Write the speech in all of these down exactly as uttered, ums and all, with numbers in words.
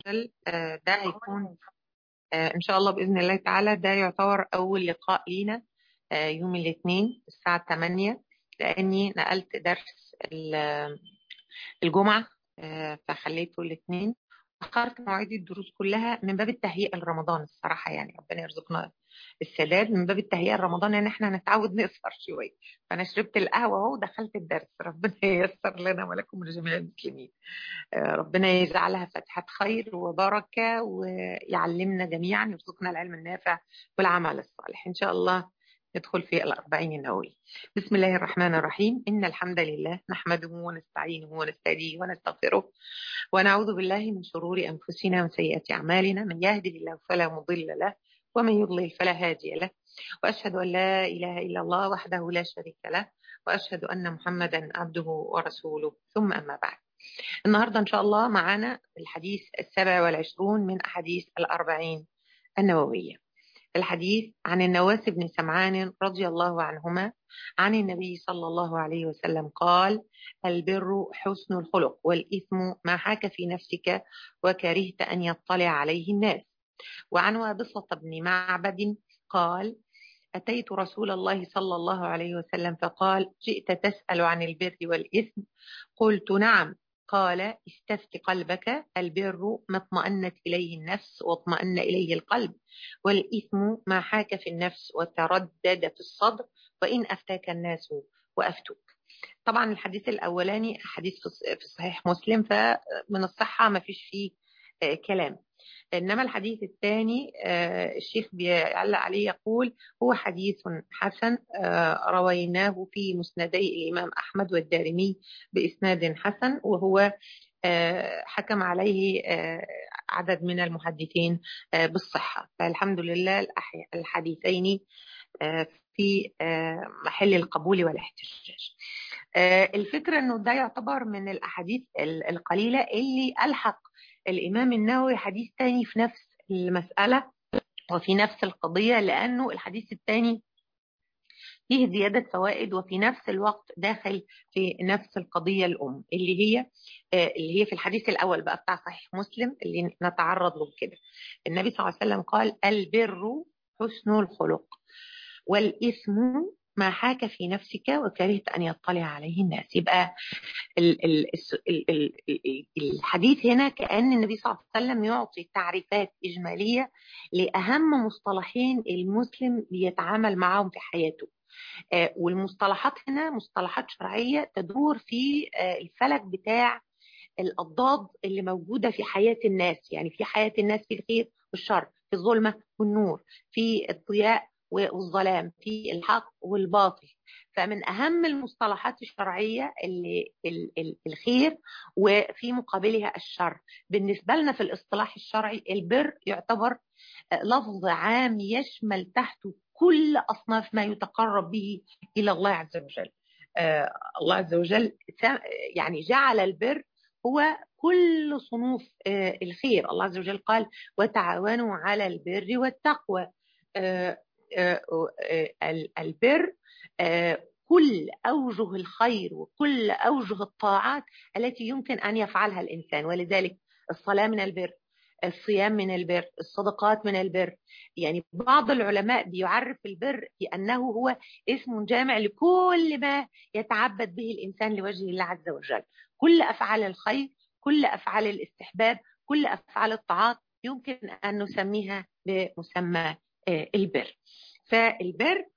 وجل. آه، ده هيكون آه، إن شاء الله بإذن الله تعالى. ده يعتبر أول لقاء لينا آه، يوم الاثنين الساعة ثمانية، لأني نقلت درس ال- الجمعة، آه، فخليته الاثنين. أخرت مواعيد الدروس كلها من باب التهيئة لرمضان الصراحة، يعني ربنا يرزقنا السداد من باب التهيئة لرمضان، ان احنا نتعود نسهر شوية. فأنا شربت القهوة اهو ودخلت الدرس. ربنا ييسر لنا ولكم ولجميع المسلمين. ربنا يجعلها فتحة خير وبركة، ويعلمنا جميعا، يرزقنا العلم النافع والعمل الصالح إن شاء الله. ندخل في الأربعين النووي. بسم الله الرحمن الرحيم. إن الحمد لله نحمده ونستعينه ونستهديه ونستغفره، ونعوذ بالله من شرور أنفسنا وسيئات أعمالنا. من يهده الله فلا مضل له، ومن يضلل فلا هادي له. وأشهد أن لا إله إلا الله وحده لا شريك له، وأشهد أن محمدا عبده ورسوله، ثم أما بعد. النهاردة إن شاء الله معانا الحديث السابع والعشرون من أحاديث الأربعين النووية. الحديث عن النواس بن سمعان رضي الله عنهما عن النبي صلى الله عليه وسلم قال: البر حسن الخلق، والإثم ما حاك في نفسك وكرهت أن يطلع عليه الناس. وعن وابصة بن معبد قال: أتيت رسول الله صلى الله عليه وسلم فقال: جئت تسأل عن البر والإثم؟ قلت: نعم. قال: استفت قلبك، البر ما اطمأنت إليه النفس واطمأن إليه القلب، والإثم ما حاك في النفس وتردد في الصدر، وإن أفتاك الناس وأفتوك. طبعا الحديث الأولاني حديث في صحيح مسلم، فمن الصحة ما فيش فيه كلام. إنما الحديث الثاني الشيخ بيعلق عليه يقول: هو حديث حسن رويناه في مسندي الإمام أحمد والدارمي بإسناد حسن، وهو حكم عليه عدد من المحدثين بالصحة. فالحمد لله الحديثين في محل القبول والاحتجاج. الفكرة أنه ده يعتبر من الأحاديث القليلة اللي ألحق الإمام النووي حديث تاني في نفس المسألة وفي نفس القضية، لأنه الحديث الثاني فيه زيادة فوائد، وفي نفس الوقت داخل في نفس القضية الأم اللي هي اللي هي في الحديث الأول بقى بتاع صحيح مسلم اللي نتعرض له كده. النبي صلى الله عليه وسلم قال: البر حسن الخلق، والإثم ما حاك في نفسك وكرهت أن يطلع عليه الناس. يبقى ال ال ال ال الحديث هنا كأن النبي صلى الله عليه وسلم يعطي تعريفات إجمالية لأهم مصطلحين المسلم بيتعامل معهم في حياته. آه والمصطلحات هنا مصطلحات شرعية تدور في آه الفلك بتاع الأضداد اللي موجودة في حياة الناس، يعني في حياة الناس في الخير والشر، في الظلمة والنور، في الضياء والظلام، في الحق والباطل. فمن أهم المصطلحات الشرعية اللي الخير وفي مقابلها الشر. بالنسبة لنا في الاصطلاح الشرعي البر يعتبر لفظ عام يشمل تحته كل أصناف ما يتقرب به إلى الله عز وجل. آه الله عز وجل يعني جعل البر هو كل صنوف آه الخير. الله عز وجل قال: وتعاونوا على البر والتقوى. آه آه آه البر آه كل أوجه الخير وكل أوجه الطاعات التي يمكن أن يفعلها الإنسان. ولذلك الصلاة من البر، الصيام من البر، الصدقات من البر. يعني بعض العلماء بيعرف البر بأنه هو اسم جامع لكل ما يتعبد به الإنسان لوجه الله عز وجل. كل أفعال الخير، كل أفعال الاستحباب، كل أفعال الطاعات يمكن أن نسميها بمسمى البر. فالبر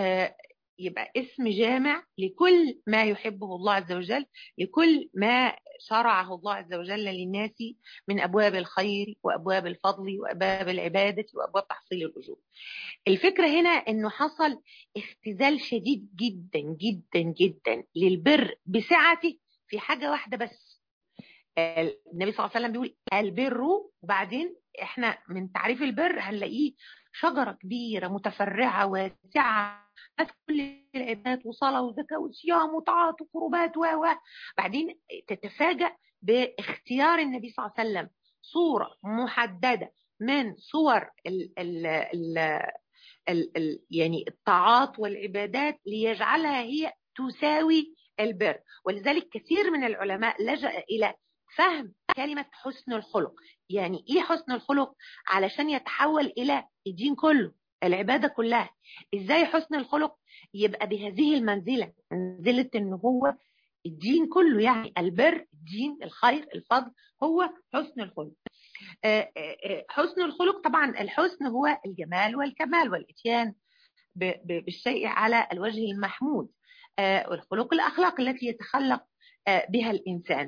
يبقى اسم جامع لكل ما يحبه الله عز وجل، لكل ما شرعه الله عز وجل للناس من أبواب الخير وأبواب الفضل وأبواب العبادة وأبواب تحصيل الأجور. الفكرة هنا أنه حصل اختزال شديد جدا جدا جدا للبر بسعته في حاجة واحدة بس. النبي صلى الله عليه وسلم بيقول: البر، وبعدين احنا من تعريف البر هنلاقيه شجرة كبيرة متفرعة واسعة، كل العبادات وصلاة وزكاة وصيام وطاعات وقربات و بعدين تتفاجأ باختيار النبي صلى الله عليه وسلم صورة محددة من صور ال ال ال ال ال يعني الطاعات والعبادات ليجعلها هي تساوي البر. ولذلك كثير من العلماء لجأ إلى فهم كلمة حسن الخلق. يعني ايه حسن الخلق علشان يتحول الى الدين كله، العبادة كلها؟ ازاي حسن الخلق يبقى بهذه المنزلة، منزلة ان هو الدين كله؟ يعني البر، الدين، الخير، الفضل، هو حسن الخلق. حسن الخلق طبعا، الحسن هو الجمال والكمال والاتيان بالشيء على الوجه المحمود، والخلق الأخلاق التي يتخلق بها الإنسان.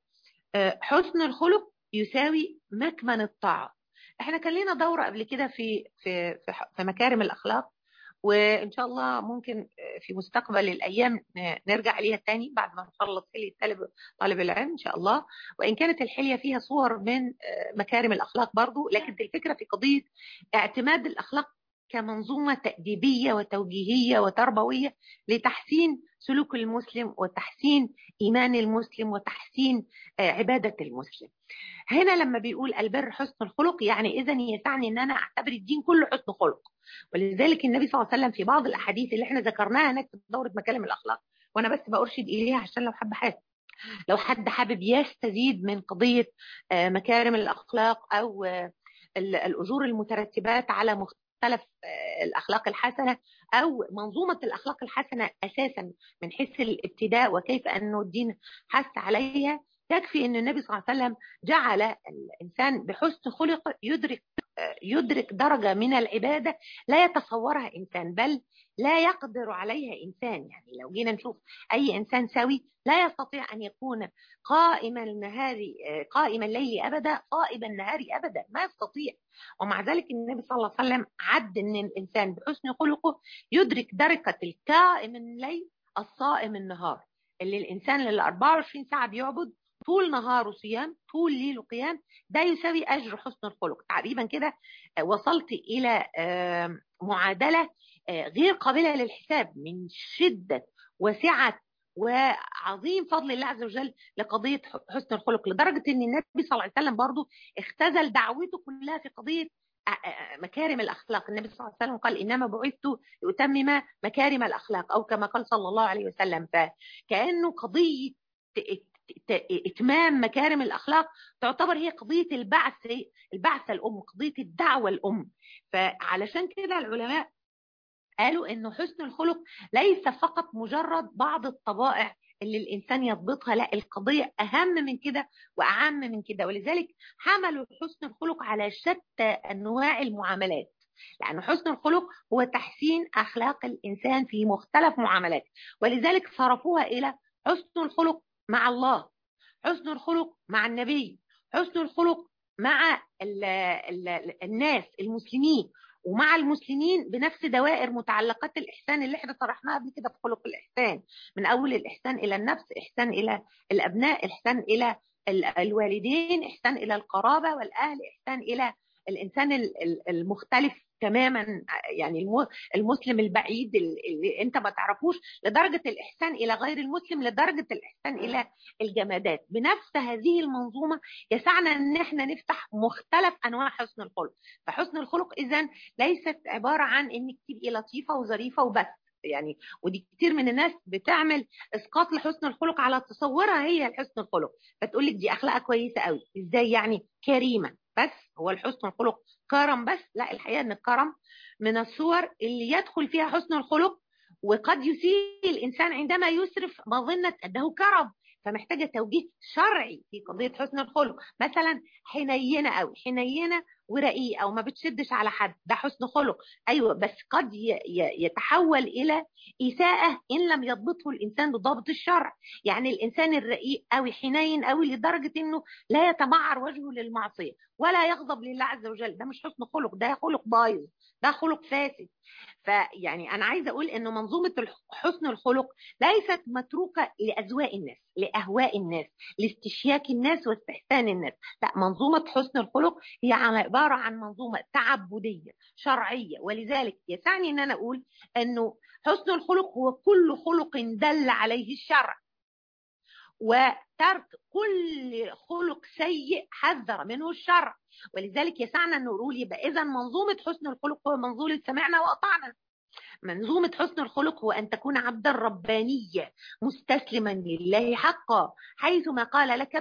فحسن الخلق يساوي مكمن الطاعة. احنا كان لنا دورة قبل كده في في في مكارم الأخلاق، وإن شاء الله ممكن في مستقبل الأيام نرجع عليها تاني بعد ما نخلص حلية طالب طالب العلم إن شاء الله. وإن كانت الحلية فيها صور من مكارم الأخلاق برضو، لكن الفكرة في قضية اعتماد الأخلاق كمنظومة تأديبية وتوجيهية وتربوية لتحسين سلوك المسلم وتحسين إيمان المسلم وتحسين عبادة المسلم. هنا لما بيقول البر حسن الخلق، يعني إذن يسعني أن أنا أعتبر الدين كله حسن خلق. ولذلك النبي صلى الله عليه وسلم في بعض الأحاديث اللي احنا ذكرناها هناك في دورة مكارم الأخلاق، وأنا بس بأرشد إليها عشان لو حب حاجة، لو حد حابب يستزيد من قضية مكارم الأخلاق أو الأجور المترتبات على مختلف الأخلاق الحسنة أو منظومة الأخلاق الحسنة أساسا من حيث الابتداء وكيف أنه الدين حث عليها، يكفي أن النبي صلى الله عليه وسلم جعل الإنسان بحسن خلق يدرك يدرك درجة من العبادة لا يتصورها إنسان، بل لا يقدر عليها إنسان. يعني لو جينا نشوف أي إنسان سوي لا يستطيع أن يكون قائم النهار قائم الليل أبدا قائم النهار أبدا، ما يستطيع. ومع ذلك النبي صلى الله عليه وسلم عد أن الإنسان بحسن خلقه يدرك درجة القائم الليل الصائم النهار، اللي الإنسان اللي أربعة وعشرين ساعة بيعبد طول نهاره صيام طول ليله قيام، ده يساوي أجر حسن الخلق. تقريبا كده وصلت إلى معادلة غير قابلة للحساب من شدة وسعة وعظيم فضل الله عز وجل لقضية حسن الخلق، لدرجة أن النبي صلى الله عليه وسلم برضو اختزل دعوته كلها في قضية مكارم الأخلاق. النبي صلى الله عليه وسلم قال إنما بعثت لأتمم مكارم الأخلاق، أو كما قال صلى الله عليه وسلم. فكأنه قضية إتمام مكارم الأخلاق تعتبر هي قضية البعث البعث الأم، قضية الدعوة الأم. فعلشان كده العلماء قالوا إنه حسن الخلق ليس فقط مجرد بعض الطبائع اللي الإنسان يضبطها، لا، القضية أهم من كده وأعم من كده. ولذلك حملوا حسن الخلق على شتى أنواع المعاملات، لأن حسن الخلق هو تحسين أخلاق الإنسان في مختلف معاملاته. ولذلك صرفوها إلى حسن الخلق مع الله، حسن الخلق مع النبي، حسن الخلق مع ال ال الناس المسلمين، ومع المسلمين بنفس دوائر متعلقات الإحسان اللي احنا طرحناها قبل كده في خلق الإحسان، من أول الإحسان إلى النفس، إحسان إلى الأبناء، إحسان إلى الوالدين، إحسان إلى القرابة والأهل، إحسان إلى الإنسان المختلف تماما، يعني المسلم البعيد اللي انت ما تعرفوش، لدرجة الإحسان إلى غير المسلم، لدرجة الإحسان إلى الجمادات. بنفس هذه المنظومة يسعنا أن احنا نفتح مختلف أنواع حسن الخلق. فحسن الخلق إذن ليست عبارة عن أنك تبقي لطيفة وظريفة وبس، يعني ودي كتير من الناس بتعمل اسقاط لحسن الخلق على تصورها هي الحسن الخلق، فتقول لك دي اخلاقها كويسه قوي، ازاي يعني كريمه بس؟ هو الحسن الخلق كرم بس؟ لا، الحقيقه ان الكرم من الصور اللي يدخل فيها حسن الخلق، وقد يسيء الانسان عندما يسرف مظنه انه كرم، فمحتاجه توجيه شرعي في قضيه حسن الخلق. مثلا حنينه قوي، حنينه ورقيقه وما بتشدش على حد، ده حسن خلق، ايوه، بس قد يتحول الى اساءه ان لم يضبطه الانسان بضابط الشرع. يعني الانسان الرقيق قوي حنين قوي لدرجه انه لا يتمعر وجهه للمعصيه ولا يغضب لله عز وجل، ده مش حسن خلق، ده خلق بايظ، ده خلق فاسد. فيعني انا عايزه اقول انه منظومه حسن الخلق ليست متروكه لاذواق الناس، لاهواء الناس، لاستشياك الناس واستحسان الناس، لا، منظومه حسن الخلق هي عباره عن منظومه تعبديه شرعيه. ولذلك يسعني ان انا اقول انه حسن الخلق هو كل خلق دل عليه الشرع، وترك كل خلق سيء حذر منه الشرع. ولذلك يسعنا أن نقول يبقى إذا منظومة حسن الخلق هو منظومة سمعنا وأطعنا. منظومة حسن الخلق هو أن تكون عبدا ربانيا مستسلما لله حقا، حيثما قال لك ابذل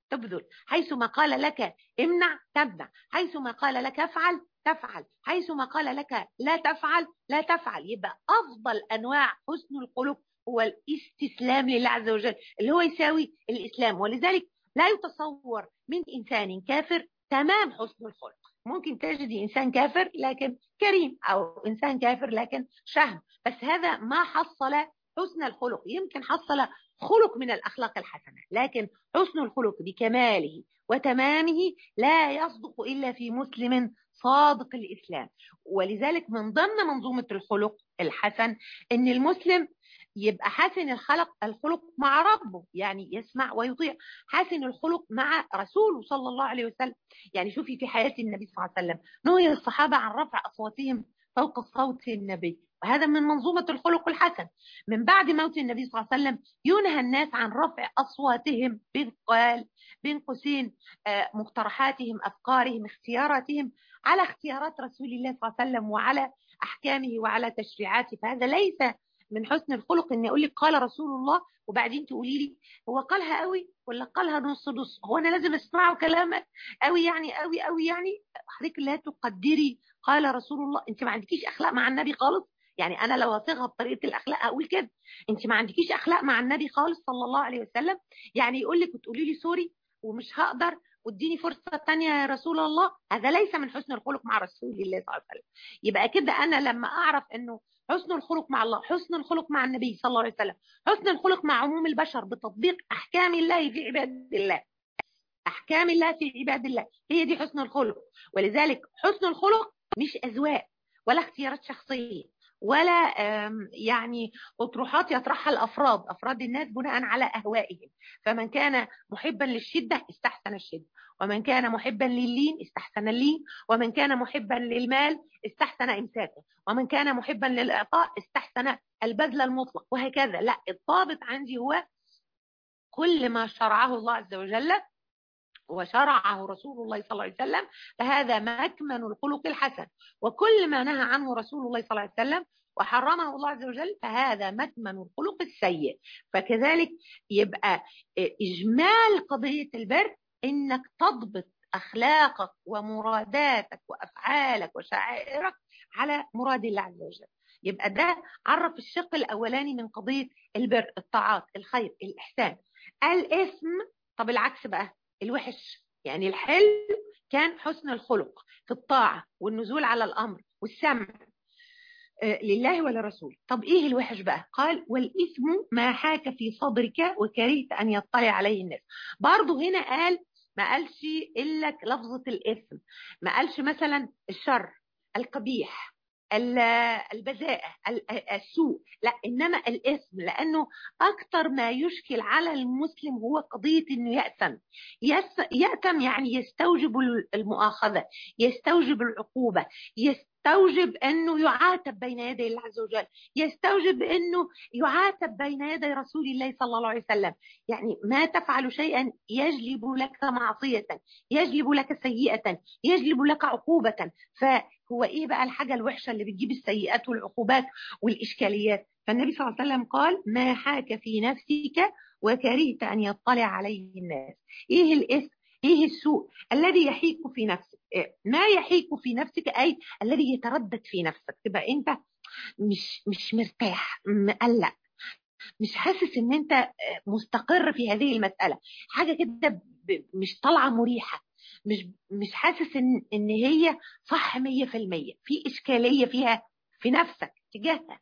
تبذل، حيثما قال لك امنع تمنع، حيثما قال لك افعل تفعل، حيثما قال لك لا تفعل لا تفعل. يبقى أفضل أنواع حسن الخلق هو الاستسلام لله عز وجل، اللي هو يساوي الإسلام. ولذلك لا يتصور من إنسان كافر تمام حسن الخلق. ممكن تجد إنسان كافر لكن كريم، أو إنسان كافر لكن شهم، بس هذا ما حصل حسن الخلق. يمكن حصل خلق من الأخلاق الحسنة، لكن حسن الخلق بكماله وتمامه لا يصدق إلا في مسلم صادق الإسلام. ولذلك من ضمن منظومة الخلق الحسن أن المسلم يبقى حسن الخلق الخلق مع ربه، يعني يسمع ويطيع، حسن الخلق مع رسوله صلى الله عليه وسلم. يعني شوفي في حياة النبي صلى الله عليه وسلم نهي الصحابة عن رفع أصواتهم فوق صوت النبي، وهذا من منظومة الخلق الحسن. من بعد موت النبي صلى الله عليه وسلم ينهى الناس عن رفع أصواتهم بالقال بين قوسين مقترحاتهم، أفكارهم، اختياراتهم على اختيارات رسول الله صلى الله عليه وسلم وعلى أحكامه وعلى تشريعاته. فهذا ليس من حسن الخلق ان اقول لك قال رسول الله وبعدين تقولي لي هو قالها قوي ولا قالها نص نص، هو انا لازم اسمعه كلامك قوي يعني قوي قوي يعني. حضرتك لا تقدري قال رسول الله، انت ما عندكيش اخلاق مع النبي خالص. يعني انا لو اصيغها بطريقه الاخلاق اقول كده، انت ما عندكيش اخلاق مع النبي خالص صلى الله عليه وسلم. يعني يقول لك وتقولي لي سوري ومش هقدر واديني فرصه ثانيه يا رسول الله، هذا ليس من حسن الخلق مع رسول الله صلى الله عليه وسلم. يبقى كده انا لما اعرف انه حسن الخلق مع الله، حسن الخلق مع النبي صلى الله عليه وسلم، حسن الخلق مع عموم البشر بتطبيق احكام الله في عباد الله، احكام الله في عباد الله، هي دي حسن الخلق. ولذلك حسن الخلق مش اذواق ولا اختيارات شخصيه ولا يعني اطروحات يطرحها الافراد افراد الناس بناء على اهوائهم. فمن كان محبا للشده استحسن الشده، ومن كان محبا لللين استحسن اللين، ومن كان محبا للمال استحسن امساكه، ومن كان محبا للاعطاء استحسن البذل المطلق، وهكذا. لا، الضابط عندي هو كل ما شرعه الله عز وجل وشرعه رسول الله صلى الله عليه وسلم فهذا مكمن الخلق الحسن، وكل ما نهى عنه رسول الله صلى الله عليه وسلم وحرمه الله عز وجل فهذا مكمن الخلق السيء. فكذلك يبقى إجمال قضية البر إنك تضبط أخلاقك ومراداتك وأفعالك وشعائرك على مراد الله عز وجل. يبقى ده عرف الشق الأولاني من قضية البر، الطاعات، الخير، الإحسان. الإثم طب العكس بقى، الوحش. يعني الحلو كان حسن الخلق في الطاعة والنزول على الأمر والسمع لله ولرسول. طب إيه الوحش بقى؟ قال والإثم ما حاك في صدرك وكرهت أن يطلع عليه الناس. برضو هنا قال ما قالش إلا لفظة الإثم، ما قالش مثلا الشر، القبيح، البذاءة، السوء، لا، إنما الإثم، لأنه أكثر ما يشكل على المسلم هو قضية أنه يأثم. يأثم يعني يستوجب المؤاخذة، يستوجب العقوبة، يستوجب أنه يعاتب بين يدي الله عز وجل، يستوجب أنه يعاتب بين يدي رسول الله صلى الله عليه وسلم. يعني ما تفعل شيئا يجلب لك معصية، يجلب لك سيئة، يجلب لك عقوبة. فهو إيه بقى الحاجة الوحشة اللي بتجيب السيئات والعقوبات والإشكاليات؟ فالنبي صلى الله عليه وسلم قال ما حاك في نفسك وكرهت أن يطلع عليه الناس. إيه الإثم؟ إيه السوء الذي يحيك في نفسك؟ ما يحيك في نفسك أي الذي يتردد في نفسك، تبقى أنت مش مش مرتاح، مقلق، مش حاسس ان انت مستقر في هذه المسألة، حاجة كده مش طالعة مريحة، مش مش حاسس ان ان هي صح مية في المية، في إشكالية فيها في نفسك تجاهها.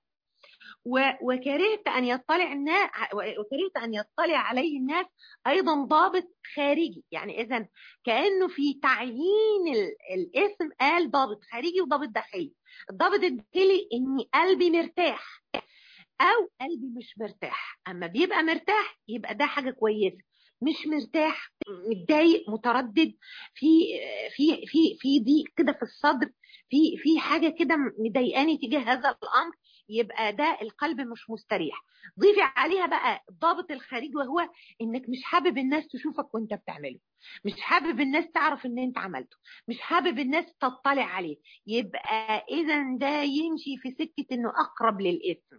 وكرهت أن يطلع الناس وكرهت أن يطلع عليه الناس أيضا ضابط خارجي. يعني إذن كأنه في تعيين الاسم قال ضابط خارجي وضابط داخلي. الضابط الداخلي إني قلبي مرتاح أو قلبي مش مرتاح. أما بيبقى مرتاح يبقى ده حاجة كويسة، مش مرتاح متضايق متردد في في في في ضيق كده في الصدر، في في حاجة كده مضايقاني تجاه هذا الأمر، يبقى ده القلب مش مستريح. ضيفي عليها بقى الضابط الخارجي وهو انك مش حابب الناس تشوفك وانت بتعمله، مش حابب الناس تعرف ان انت عملته، مش حابب الناس تطلع عليه. يبقى اذا ده يمشي في سكة انه اقرب للإثم.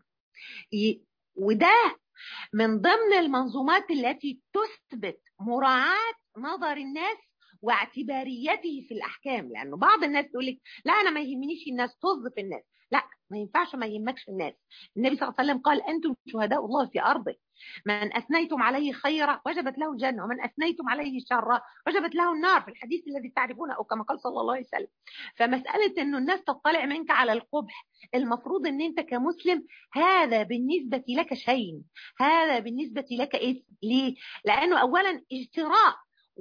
وده من ضمن المنظومات التي تثبت مراعاة نظر الناس واعتباريته في الأحكام. لأنه بعض الناس تقول لك لا أنا ما يهمنيش الناس، طز في الناس. لا، ما ينفعش ما يهمكش الناس. النبي صلى الله عليه وسلم قال أنتم شهداء الله في أرضه، من أثنيتم عليه خيرا وجبت له الجنة، ومن أثنيتم عليه شرا وجبت له النار، في الحديث الذي تعرفونه أو كما قال صلى الله عليه وسلم. فمسألة أنه الناس تطلع منك على القبح، المفروض أن أنت كمسلم هذا بالنسبة لك شيء، هذا بالنسبة لك اسم. ليه؟ لأنه أولا اجتراء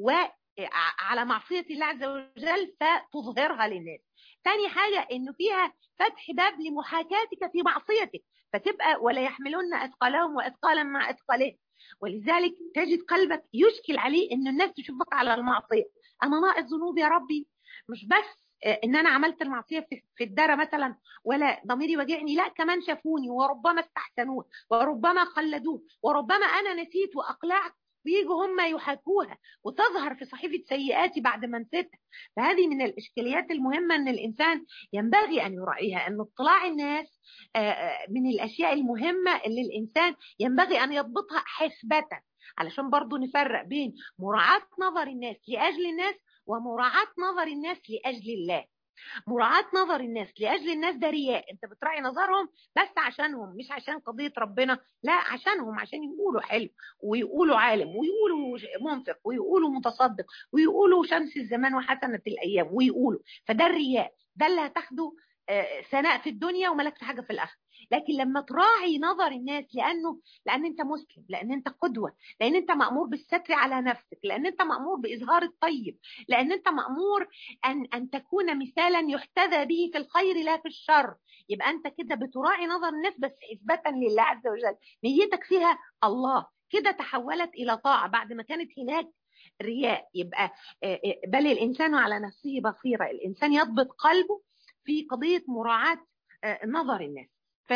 وعلى معصية الله عز وجل فتظهرها للناس. ثاني حاجة انه فيها فتح باب لمحاكاتك في معصيتك، فتبقى ولا يحملون اثقالهم واثقالا مع اثقالهم. ولذلك تجد قلبك يشكل عليه ان الناس تشوفك على المعصية. انا ناقص ذنوب يا ربي، مش بس ان انا عملت المعصية في الدارة مثلا ولا ضميري وجعني، لا كمان شافوني وربما استحسنوه وربما قلدوه وربما انا نسيت واقلعت، بيجوا هم يحاكوها وتظهر في صحيفة سيئاتي بعد ما نسيتها. فهذه من الإشكاليات المهمة أن الإنسان ينبغي أن يراعيها، أن اطلاع الناس من الأشياء المهمة اللي الإنسان ينبغي أن يضبطها حسبة، علشان برضو نفرق بين مراعاة نظر الناس لأجل الناس ومراعاة نظر الناس لأجل الله. مراعاة نظر الناس لأجل الناس ده رياء، انت بتراعي نظرهم بس عشانهم، مش عشان قضية ربنا، لا عشانهم، عشان يقولوا حلو ويقولوا عالم ويقولوا منفق ويقولوا متصدق ويقولوا شمس الزمان وحسنة الأيام ويقولوا، فده الرياء، ده اللي هتاخده ثناء في الدنيا وملكش حاجة في الآخرة. لكن لما تراعي نظر الناس لأنه لأن أنت مسلم، لأن أنت قدوة، لأن أنت مأمور بالستر على نفسك، لأن أنت مأمور بإظهار الطيب، لأن أنت مأمور أن أن تكون مثالا يحتذى به في الخير لا في الشر، يبقى أنت كده بتراعي نظر الناس بس إثباتا لله عز وجل، نيتك فيها الله، كده تحولت إلى طاعة بعد ما كانت هناك رياء. يبقى بل الإنسان على نفسه بصيرة، الإنسان يضبط قلبه في قضية مراعاة نظر الناس.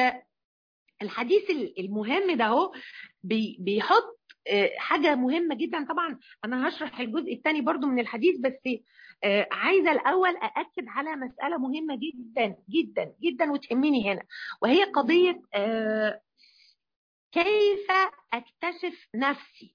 فالحديث المهم ده هو بيحط حاجة مهمة جدا. طبعا أنا هشرح الجزء الثاني برضو من الحديث، بس عايزة الأول أأكد على مسألة مهمة جدا جدا جدا وتهمني هنا، وهي قضية كيف أكتشف نفسي،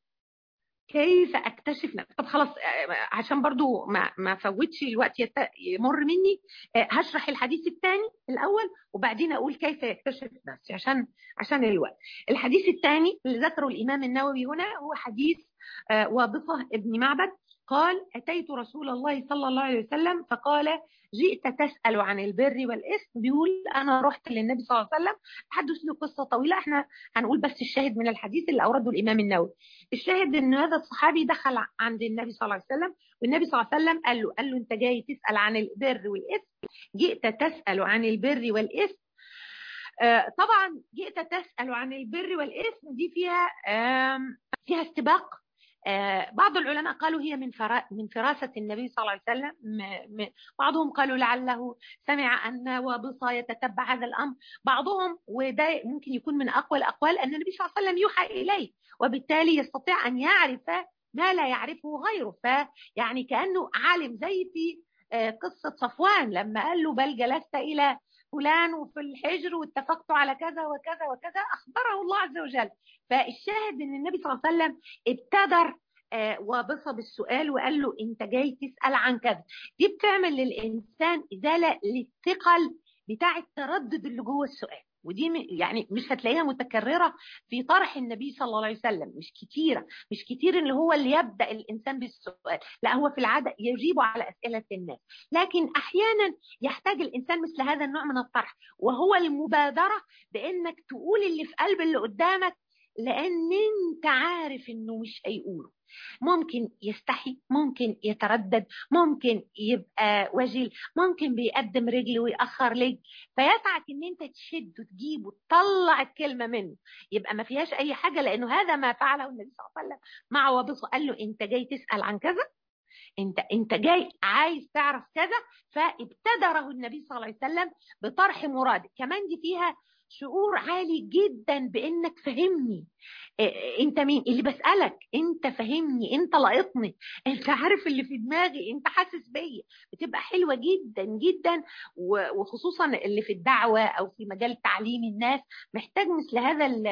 كيف اكتشف نفسي. طب خلاص عشان برضو ما ما فوتش الوقت يمر مني، هشرح الحديث الثاني الاول وبعدين اقول كيف يكتشف نفسي عشان عشان الوقت. الحديث الثاني اللي ذكره الامام النووي هنا هو حديث وابصة ابن معبد قال: اتيت رسول الله صلى الله عليه وسلم فقال: جئت تسأل عن البر والإثم. بيقول أنا رحت للنبي صلى الله عليه وسلم، حدث له قصة طويلة، احنا هنقول بس الشاهد من الحديث اللي أورده الإمام النووي. الشاهد إن هذا الصحابي دخل عند النبي صلى الله عليه وسلم، والنبي صلى الله عليه وسلم قال له قال له أنت جاي تسأل عن البر والإثم، جئت تسأل عن البر والإثم. آه طبعا جئت تسأل عن البر والإثم دي فيها آه فيها استباق. آه بعض العلماء قالوا هي من من فراسة النبي صلى الله عليه وسلم، م م بعضهم قالوا لعله سمع أن وابصة يتتبع هذا الأمر، بعضهم وده ممكن يكون من أقوى الأقوال أن النبي صلى الله عليه وسلم يوحى إليه وبالتالي يستطيع أن يعرف ما لا يعرفه غيره، فيعني كأنه عالم، زي في آه قصة صفوان لما قال له بل جلست إلى فلان وفي الحجر واتفقت على كذا وكذا وكذا، أخبره الله عز وجل. فالشاهد ان النبي صلى الله عليه وسلم ابتدر آه وابصة بالسؤال وقال له انت جاي تسأل عن كذا. دي بتعمل للإنسان إزالة للثقل بتاع التردد اللي جوه السؤال، ودي يعني مش هتلاقيها متكررة في طرح النبي صلى الله عليه وسلم، مش كتيرة، مش كتير اللي هو اللي يبدأ الإنسان بالسؤال، لا هو في العادة يجيب على أسئلة الناس، لكن أحيانا يحتاج الإنسان مثل هذا النوع من الطرح، وهو المبادرة بأنك تقول اللي في قلب اللي قدامك، لأن انت عارف انه مش هيقوله. ممكن يستحي، ممكن يتردد، ممكن يبقى وجل، ممكن بيقدم رجل ويأخر رجل، فيسعك ان انت تشد وتجيب وتطلع الكلمة منه، يبقى ما فيهاش اي حاجة، لانه هذا ما فعله النبي صلى الله عليه وسلم مع وابصة. قال له انت جاي تسأل عن كذا، انت انت جاي عايز تعرف كذا، فابتدره النبي صلى الله عليه وسلم بطرح مراد. كمان دي فيها شعور عالي جدا بانك فهمني، إيه انت مين اللي بسألك، انت فهمني، انت لاقطني، انت عارف اللي في دماغي، انت حاسس بيا، بتبقى حلوة جدا جدا. وخصوصا اللي في الدعوة او في مجال تعليم الناس محتاج مثل هذا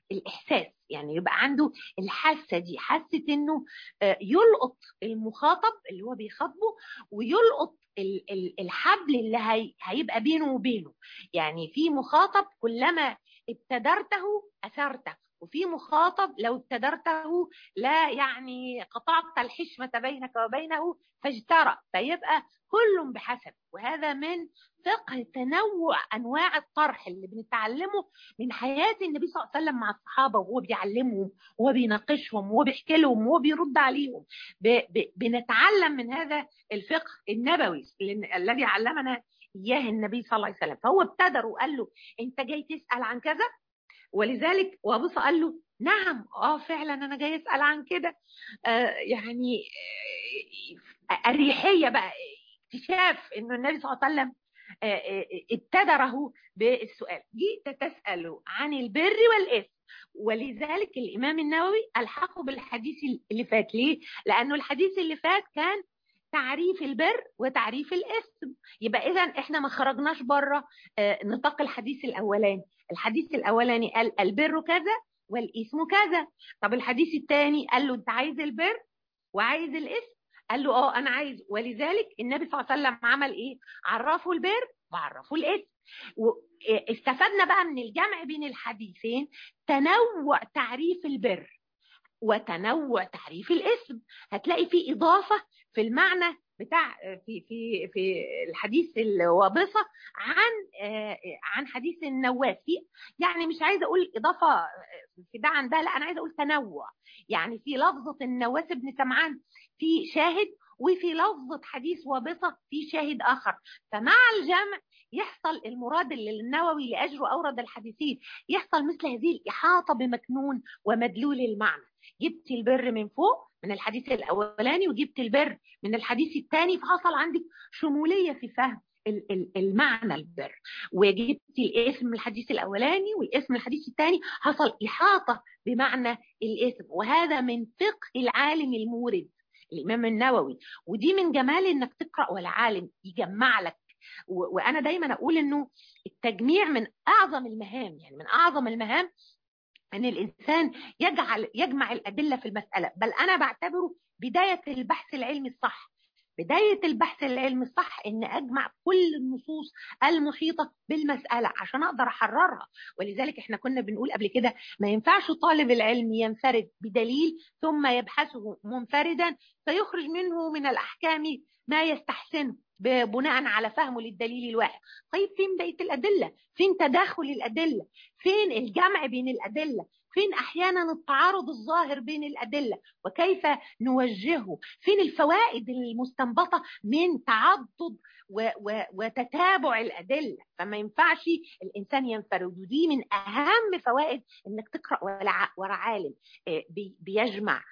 الاحساس، يعني يبقى عنده الحاسه دي، حاسه انه يلقط المخاطب اللي هو بيخاطبه، ويلقط الحبل اللي هي هيبقى بينه وبينه. يعني في مخاطب كلما ابتدرته اثرته، وفي مخاطب لو ابتدرته لا يعني قطعت الحشمة بينك وبينه فاجترأ، فيبقى كل بحسب. وهذا من فقه تنوع أنواع الطرح اللي بنتعلمه من حياة النبي صلى الله عليه وسلم مع الصحابة، وهو بيعلمهم وهو بيناقشهم وهو بيحكي لهم وهو بيرد عليهم. ب ب بنتعلم من هذا الفقه النبوي الذي علمنا إياه النبي صلى الله عليه وسلم. فهو ابتدر وقال له أنت جاي تسأل عن كذا، ولذلك وابص قال له نعم اه فعلا انا جاي اسال عن كده. آه يعني آه الريحيه بقى، اكتشاف انه النبي صلى الله عليه وسلم آه آه ابتدره بالسؤال. جئت تسال عن البر والاثم، ولذلك الامام النووي الحقه بالحديث اللي فات. ليه؟ لانه الحديث اللي فات كان تعريف البر وتعريف الاسم، يبقى اذا احنا ما خرجناش بره نطاق الحديث الاولاني. الحديث الاولاني قال البر كذا والاسم كذا. طب الحديث الثاني قال له انت عايز البر وعايز الاسم؟ قال له اه انا عايز. ولذلك النبي صلى الله عليه وسلم عمل ايه؟ عرفه البر وعرفه الاسم. واستفدنا بقى من الجمع بين الحديثين تنوع تعريف البر وتنوع تعريف الاسم. هتلاقي في اضافه في المعنى بتاع في في في الحديث الوابصه عن عن حديث النواس. يعني مش عايزه اقول اضافه في ده عن ده، لا انا عايزه اقول تنوع. يعني في لفظه النواس بن سمعان في شاهد، وفي لفظه حديث وابصه في شاهد اخر. فمع الجمع يحصل المراد اللي النووي لاجره اورد الحديثين، يحصل مثل هذه الاحاطه بمكنون ومدلول المعنى. جبت البر من فوق من الحديث الاولاني، وجبت البر من الحديث الثاني، فحصل عندك شموليه في فهم المعنى البر. وجبت الاسم من الحديث الاولاني والاسم من الحديث الثاني، حصل احاطه بمعنى الاسم. وهذا من فقه العالم المورد الامام النووي. ودي من جمال انك تقرا والعالم يجمع لك. وانا دايما اقول انه التجميع من اعظم المهام، يعني من اعظم المهام ان الانسان يجعل يجمع الادله في المساله. بل انا بعتبره بدايه البحث العلمي الصح. بدايه البحث العلمي الصح ان اجمع كل النصوص المحيطه بالمساله عشان اقدر احررها. ولذلك احنا كنا بنقول قبل كده ما ينفعش طالب العلم ينفرد بدليل ثم يبحثه منفردا فيخرج منه من الاحكام ما يستحسنه بناء على فهمه للدليل الواحد. طيب فين بقيه الادله؟ فين تداخل الادله؟ فين الجمع بين الادله؟ فين احيانا التعارض الظاهر بين الادله وكيف نوجهه؟ فين الفوائد المستنبطه من تعضد و و وتتابع الادله؟ فما ينفعش الانسان ينفرد. ودي من اهم فوائد انك تقرا ورا عالم بيجمع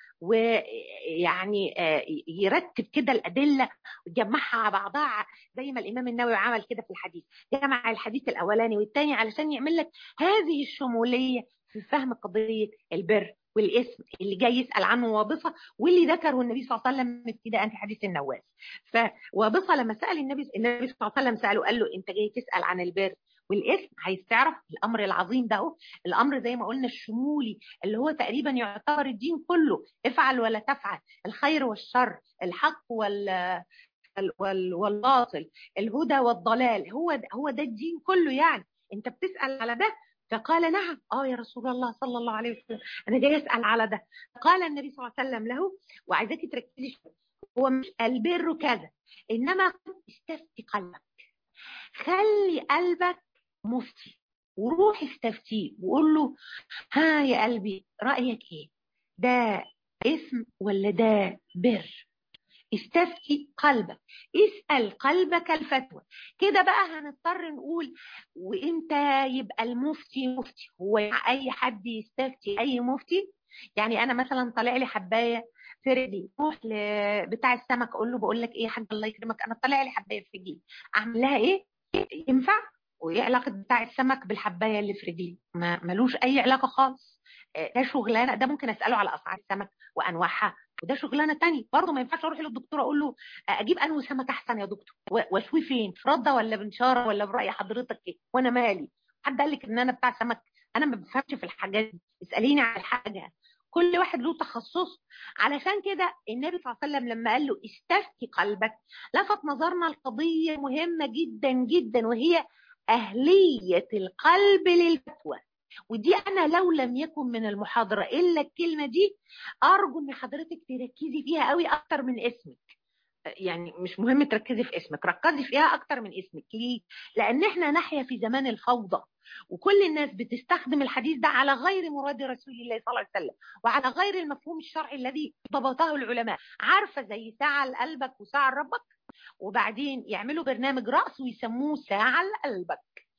ويعني يرتب كده الادله ويجمعها على بعضها، زي ما الامام النووي عمل كده في الحديث. جمع الحديث الاولاني والثاني علشان يعمل لك هذه الشموليه في فهم قضيه البر والاسم اللي جاي يسال عنه وابصه، واللي ذكره النبي صلى الله عليه وسلم ابتداء في حديث النواس. فوابصه لما سال النبي النبي صلى الله عليه وسلم ساله قال له انت جاي تسال عن البر والاسم، عايز تعرف الامر العظيم ده اهو، الامر زي ما قلنا الشمولي اللي هو تقريبا يعتبر الدين كله، افعل ولا تفعل، الخير والشر، الحق وال والباطل، الهدى والضلال، هو ده هو ده الدين كله. يعني انت بتسال على ده؟ فقال نعم اه يا رسول الله صلى الله عليه وسلم انا جاي اسال على ده. قال النبي صلى الله عليه وسلم له، وعايزاكي تركزي شويه، هو مش البر كذا، انما استفتي قلبك. خلي قلبك مفتي وروح استفتيه وقول له ها يا قلبي رايك ايه؟ ده اسم ولا ده بر؟ استفتي قلبك، اسأل قلبك الفتوى. كده بقى هنضطر نقول وامتى يبقى المفتي مفتي؟ هو اي حد يستفتي اي مفتي؟ يعني انا مثلا طالع لي حبايه في رجلي، روح بتاع السمك اقول له بقول لك ايه يا حاج الله يكرمك انا طالع لي حبايه في رجلي، اعمل لها ايه؟ ينفع؟ وايه علاقه بتاع السمك بالحبايه اللي في رجلي؟ ما ملوش اي علاقه خالص. ده شغلانه، ده ممكن اساله على اسعار السمك وانواعها، وده شغلانه تانية برضه. ما ينفعش اروح للدكتور اقول له اجيب انه سمك احسن يا دكتور، واشوي فين؟ في رده ولا بنشاره ولا براي حضرتك ايه؟ وانا مالي؟ حد قال لك ان انا بتاع سمك انا ما بفهمش في الحاجات دي، اساليني على الحاجه، كل واحد له تخصصه. علشان كده النبي صلى الله عليه وسلم لما قال له استفتي قلبك لفت نظرنا القضيه مهمه جدا جدا، وهي اهليه القلب للفتوى. ودي انا لو لم يكن من المحاضره الا الكلمه دي، ارجو ان حضرتك تركزي فيها قوي اكتر من اسمك. يعني مش مهم تركزي في اسمك، ركزي فيها اكتر من اسمك. ليه؟ لان احنا نحيا في زمان الفوضى، وكل الناس بتستخدم الحديث ده على غير مراد رسول الله صلى الله عليه وسلم، وعلى غير المفهوم الشرعي الذي ضبطه العلماء. عارفه زي ساعه لقلبك وساعه لربك، وبعدين يعملوا برنامج رأس ويسموه ساعه لقلبك.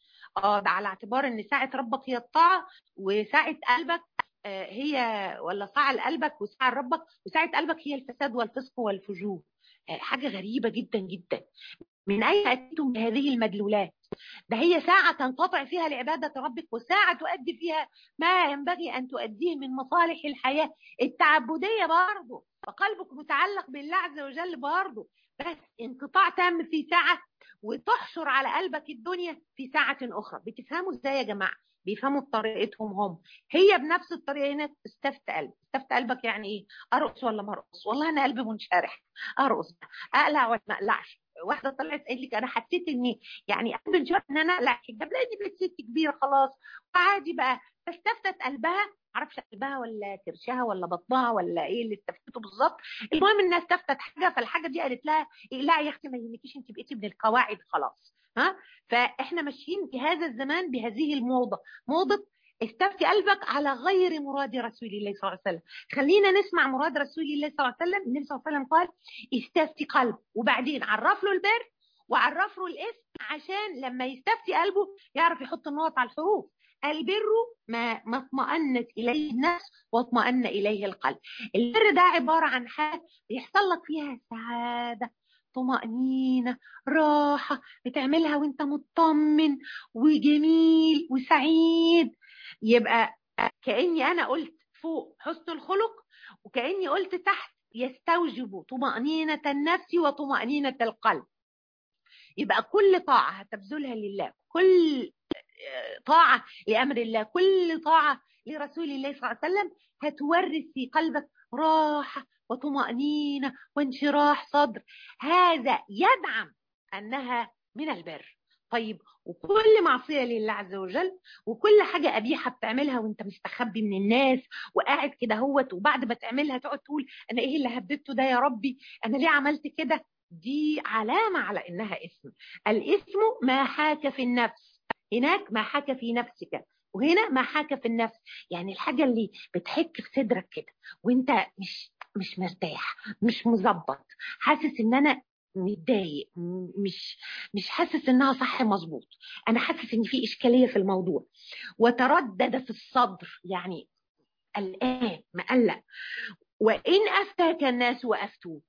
اه ده على اعتبار ان ساعه ربك هي الطاعه، وساعه قلبك آه هي، ولا ساعه لقلبك وساعه لربك وساعه قلبك هي الفساد والفسق والفجور. آه حاجه غريبه جدا جدا. من اين اتيتم بهذه المدلولات؟ ده هي ساعة تنقطع فيها لعبادة ربك، وساعة تؤدي فيها ما ينبغي أن تؤديه من مصالح الحياة التعبدية برضه، فقلبك متعلق بالله عز وجل برضه. بس انقطاع تام في ساعة، وتحشر على قلبك الدنيا في ساعة أخرى. بتفهموا إزاي يا جماعة؟ بيفهموا بطريقتهم هم. هي بنفس الطريقة هنا استفت قلب. استفت قلبك يعني إيه؟ أرقص ولا ما أرقص؟ والله أنا قلبي منشرح، أرقص أقلع ولا ما أقلعش؟ واحده طلعت قالت لك انا حسيت اني يعني قلبي انشرح ان انا اقلع الحجاب، لاني بقيت ست كبيره خلاص وعادي بقى. فاستفتت قلبها، معرفش قلبها ولا كرشها ولا بطنها ولا ايه اللي استفتته بالظبط. المهم انها استفتت حاجه، فالحاجه دي قالت لها اقلعي يا اختي ما يهمكيش، انت بقيتي من القواعد خلاص. ها، فاحنا ماشيين في هذا الزمان بهذه الموضه، موضه استفتي قلبك على غير مراد رسول الله صلى الله عليه وسلم. خلينا نسمع مراد رسول الله صلى الله عليه وسلم. النبي صلى الله عليه وسلم قال استفتي قلب، وبعدين عرف له البر وعرف له الاسم، عشان لما يستفتي قلبه يعرف يحط النقط على الحروف. البر ما ما اطمأنت اليه النفس واطمأن اليه القلب. البر ده عباره عن حاجه بيحصل لك فيها سعاده، طمأنينة، راحة، بتعملها وانت مطمن وجميل وسعيد. يبقى كأني أنا قلت فوق حسن الخلق، وكأني قلت تحت يستوجب طمأنينة النفس وطمأنينة القلب. يبقى كل طاعة هتبذلها لله، كل طاعة لأمر الله، كل طاعة لرسول الله صلى الله عليه وسلم هتورث في قلبك راحة وطمأنينة وانشراح صدر. هذا يدعم أنها من البر. طيب، وكل معصية لله عز وجل، وكل حاجة قبيحة بتعملها وانت مستخبي من الناس وقاعد كده هوت، وبعد ما تعملها تقعد تقول انا ايه اللي هببته ده يا ربي، انا ليه عملت كده، دي علامة على انها اسم. الاسم ما حاك في النفس، هناك ما حاك في نفسك، وهنا ما حاك في النفس. يعني الحاجة اللي بتحك في صدرك كده وانت مش مش مرتاح، مش مظبط، حاسس ان انا متضايق، مش مش حاسس انها صح مظبوط، انا حاسس ان في اشكاليه في الموضوع، وتردد في الصدر، يعني قلقان مقلق. وان افتاك الناس وافتوك.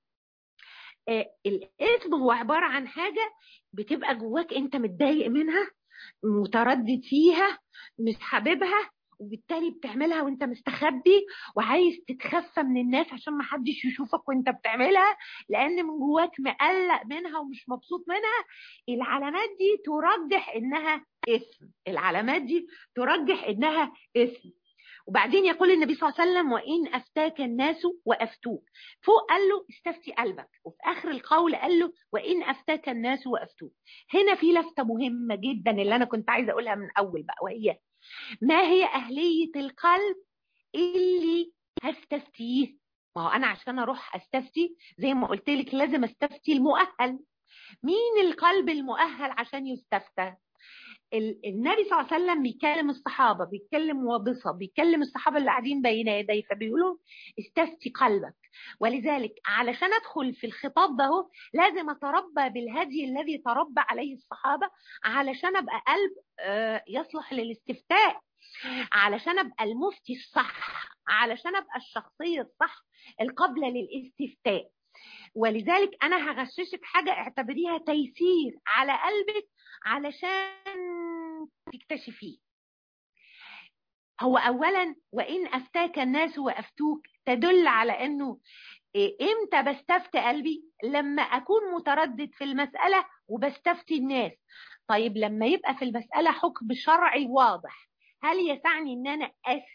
آه الاسم هو عباره عن حاجه بتبقى جواك انت متضايق منها، متردد فيها، مش حاببها، وبالتالي بتعملها وانت مستخبي وعايز تتخفى من الناس عشان ما حدش يشوفك وانت بتعملها، لان من جواك مقلق منها ومش مبسوط منها. العلامات دي ترجح انها اسم، العلامات دي ترجح انها اسم. وبعدين يقول النبي صلى الله عليه وسلم وإن أفتاك الناس وأفتوك. فوق قال له استفتي قلبك، وفي آخر القول قال له وإن أفتاك الناس وأفتوك. هنا في لفتة مهمة جدا اللي أنا كنت عايزة أقولها من أول بقى، وهي ما هي أهلية القلب اللي هستفتيه؟ ما هو أنا عشان أروح أستفتي زي ما قلت لك لازم أستفتي المؤهل. مين القلب المؤهل عشان يستفتى؟ النبي صلى الله عليه وسلم بيكلم الصحابة، بيكلم وابصة، بيكلم الصحابة اللي قاعدين بين يديه، فبيقولوا استفتي قلبك. ولذلك علشان أدخل في الخطاب ده لازم أتربى بالهدي الذي تربى عليه الصحابة، علشان أبقى قلب يصلح للاستفتاء، علشان أبقى المفتي الصح، علشان أبقى الشخصية الصح القابلة للاستفتاء. ولذلك أنا هغششك حاجة اعتبريها تيسير على قلبك علشان تكتشفيه. هو أولا وإن أفتاك الناس وأفتوك تدل على أنه إمتى بستفتي قلبي؟ لما أكون متردد في المسألة وبستفتي الناس. طيب لما يبقى في المسألة حكم شرعي واضح، هل يسعني ان انا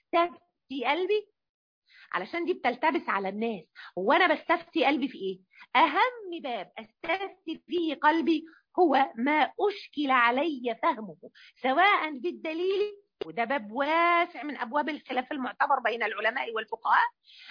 استفتي قلبي؟ علشان دي بتلتبس على الناس. هو انا بستفتي قلبي في ايه؟ اهم باب استفتي فيه قلبي هو ما اشكل علي فهمه، سواء بالدليل، وده باب واسع من ابواب الخلاف المعتبر بين العلماء والفقهاء،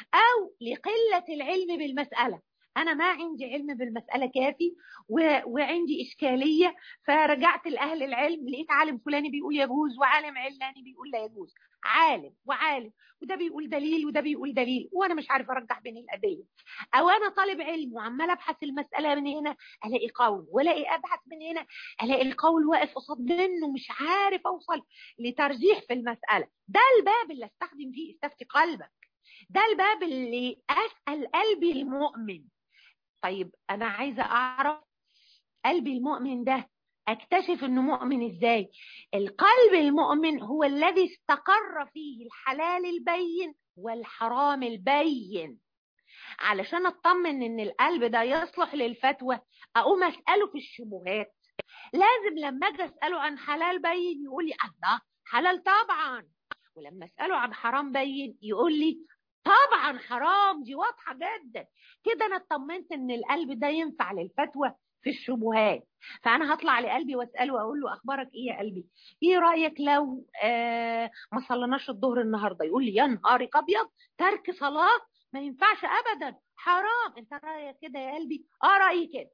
او لقله العلم بالمساله. انا ما عندي علم بالمساله كافي و... وعندي اشكاليه، فرجعت لاهل العلم، لقيت عالم فلاني بيقول يجوز وعالم علاني بيقول لا يجوز، عالم وعالم، وده بيقول دليل وده بيقول دليل، وانا مش عارفه ارجح بين الادله. او انا طالب علم وعمال ابحث المساله من هنا الاقي قول، والاقي ابحث من هنا الاقي القول واقف قصاد منه، مش عارف اوصل لترجيح في المساله. ده الباب اللي استخدم فيه استفتي قلبك، ده الباب اللي اسال قلبي المؤمن. طيب انا عايزه اعرف قلبي المؤمن ده اكتشف انه مؤمن ازاي؟ القلب المؤمن هو الذي استقر فيه الحلال البين والحرام البين. علشان اطمن ان القلب ده يصلح للفتوى اقوم اساله في الشبهات. لازم لما اجي اساله عن حلال بين يقول لي الله حلال طبعا، ولما اساله عن حرام بين يقول لي طبعا حرام، دي واضحه جدا. كده انا اطمنت ان القلب ده ينفع للفتوى في الشبهات. فانا هطلع لقلبي واساله واقول له اخبارك ايه يا قلبي؟ ايه رايك لو آه ما صليناش الظهر النهارده؟ يقول لي يا نهارك ابيض، ترك صلاه ما ينفعش ابدا، حرام. انت رايك كده يا قلبي؟ اه رايي كده.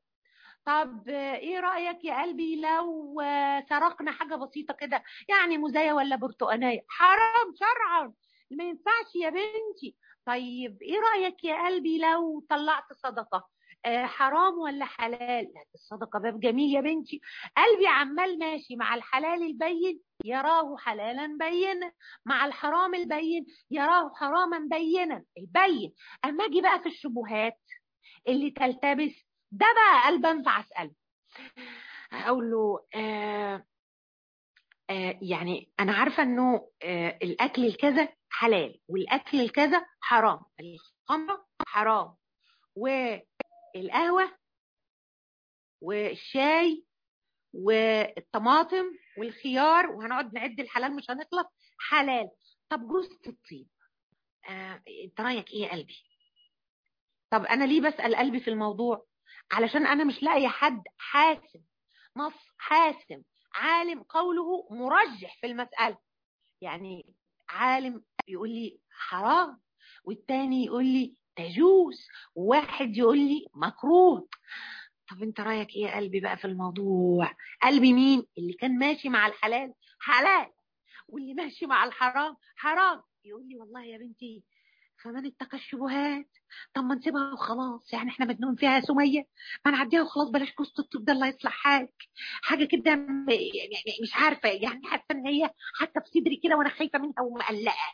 طب ايه رايك يا قلبي لو سرقنا حاجه بسيطه كده، يعني مزايا ولا برتقانيه؟ حرام شرعا، ما ينفعش يا بنتي. طيب ايه رايك يا قلبي لو طلعت صدقه؟ آه حرام ولا حلال؟ لا الصدقه باب جميل يا بنتي. قلبي عمال ماشي مع الحلال البين يراه حلالا بينا، مع الحرام البين يراه حراما بينا البين. اما اجي بقى في الشبهات اللي تلتبس، ده بقى قلب انفع اساله، اقول له آه آه يعني انا عارفه انه آه الاكل الكذا حلال والاكل الكذا حرام، الخمره حرام والقهوه والشاي والطماطم والخيار، وهنقعد نعد الحلال مش هنخلص، حلال. طب جوزة الطيب آه انت رايك ايه يا قلبي؟ طب انا ليه بسال قلبي في الموضوع؟ علشان انا مش لاقي حد حاسم، نص حاسم، عالم قوله مرجح في المسألة. يعني عالم يقول لي حرام، والتاني يقول لي تجوز، وواحد يقول لي مكروه. طب انت رايك ايه يا قلبي بقى في الموضوع؟ قلبي مين؟ اللي كان ماشي مع الحلال حلال واللي ماشي مع الحرام حرام. يقول لي والله يا بنتي فمن اتقى الشبهات، طب ما نسيبها وخلاص، يعني احنا مجنون فيها يا سميه؟ ما نعديها وخلاص، بلاش قصه الطب ده الله يصلح حالك. حاجه كده م- يعني مش عارفه، يعني حاسه ان هي حتى في صدري كده وانا خايفه منها ومقلقه،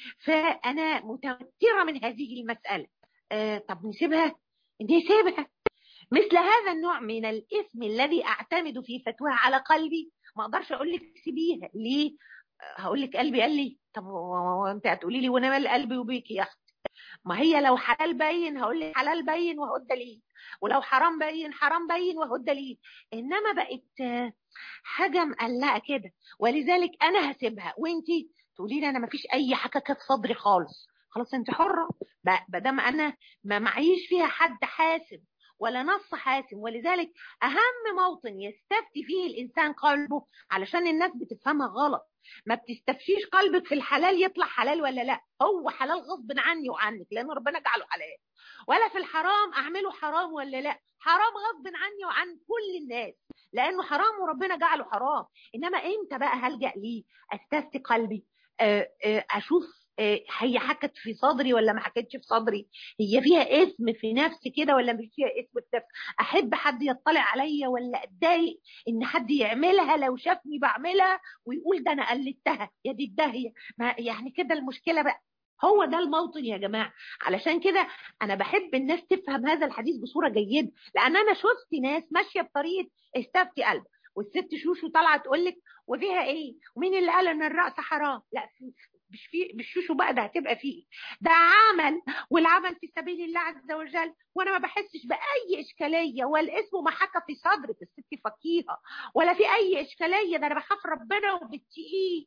فانا متوتره من هذه المساله. آه طب نسيبها؟ نسيبها. مثل هذا النوع من الاسم الذي اعتمد في فتواه على قلبي، ما اقدرش اقول لك سيبيها. ليه؟ هقول لك قلبي قال لي. طب وانت هتقولي لي وانا مال قلبي وبيك يا اختي؟ ما هي لو حلال بين هقول لك حلال بين وهو الدليل، ولو حرام بين حرام بين وهو الدليل. انما بقت حاجه مقلقه كده، ولذلك انا هسيبها وانتي تقولي لي انا ما فيش اي حكاكه في صدري خالص. خلاص انت حره، ما دام انا ما معيش فيها حد حاسم ولا نص حاسم. ولذلك اهم موطن يستفتي فيه الانسان قلبه، علشان الناس بتفهمها غلط. ما بتستفشيش قلبك في الحلال يطلع حلال ولا لا، هو حلال غصب عني وعنك لان ربنا جعله حلال، ولا في الحرام اعمله حرام ولا لا، حرام غصب عني وعن كل الناس لانه حرام وربنا جعله حرام. انما امتى بقى هلجأ ليه؟ استفتي قلبي، آه آه اشوف آه هي حكت في صدري ولا ما حكتش في صدري، هي فيها اسم في نفسي كده ولا مش فيها اسم في نفسي، احب حد يطلع عليا ولا اتضايق ان حد يعملها لو شافني بعملها ويقول ده انا قلدتها يا دي الداهيه. ما يعني كده المشكله بقى. هو ده الموطن يا جماعه. علشان كده انا بحب الناس تفهم هذا الحديث بصوره جيده، لان انا شفت ناس ماشيه بطريقه استفتي قلب، والست شوشو طالعه تقول لك وفيها ايه؟ ومين اللي قال ان الرأس حرام؟ لا مش في مش شوشو بقى، ده هتبقى فيه ده عمل، والعمل في سبيل الله عز وجل، وانا ما بحسش باي اشكاليه، والاسم ما حكى في صدرك الست فقيهه، ولا في اي اشكاليه، ده انا بخاف ربنا وبتقيه.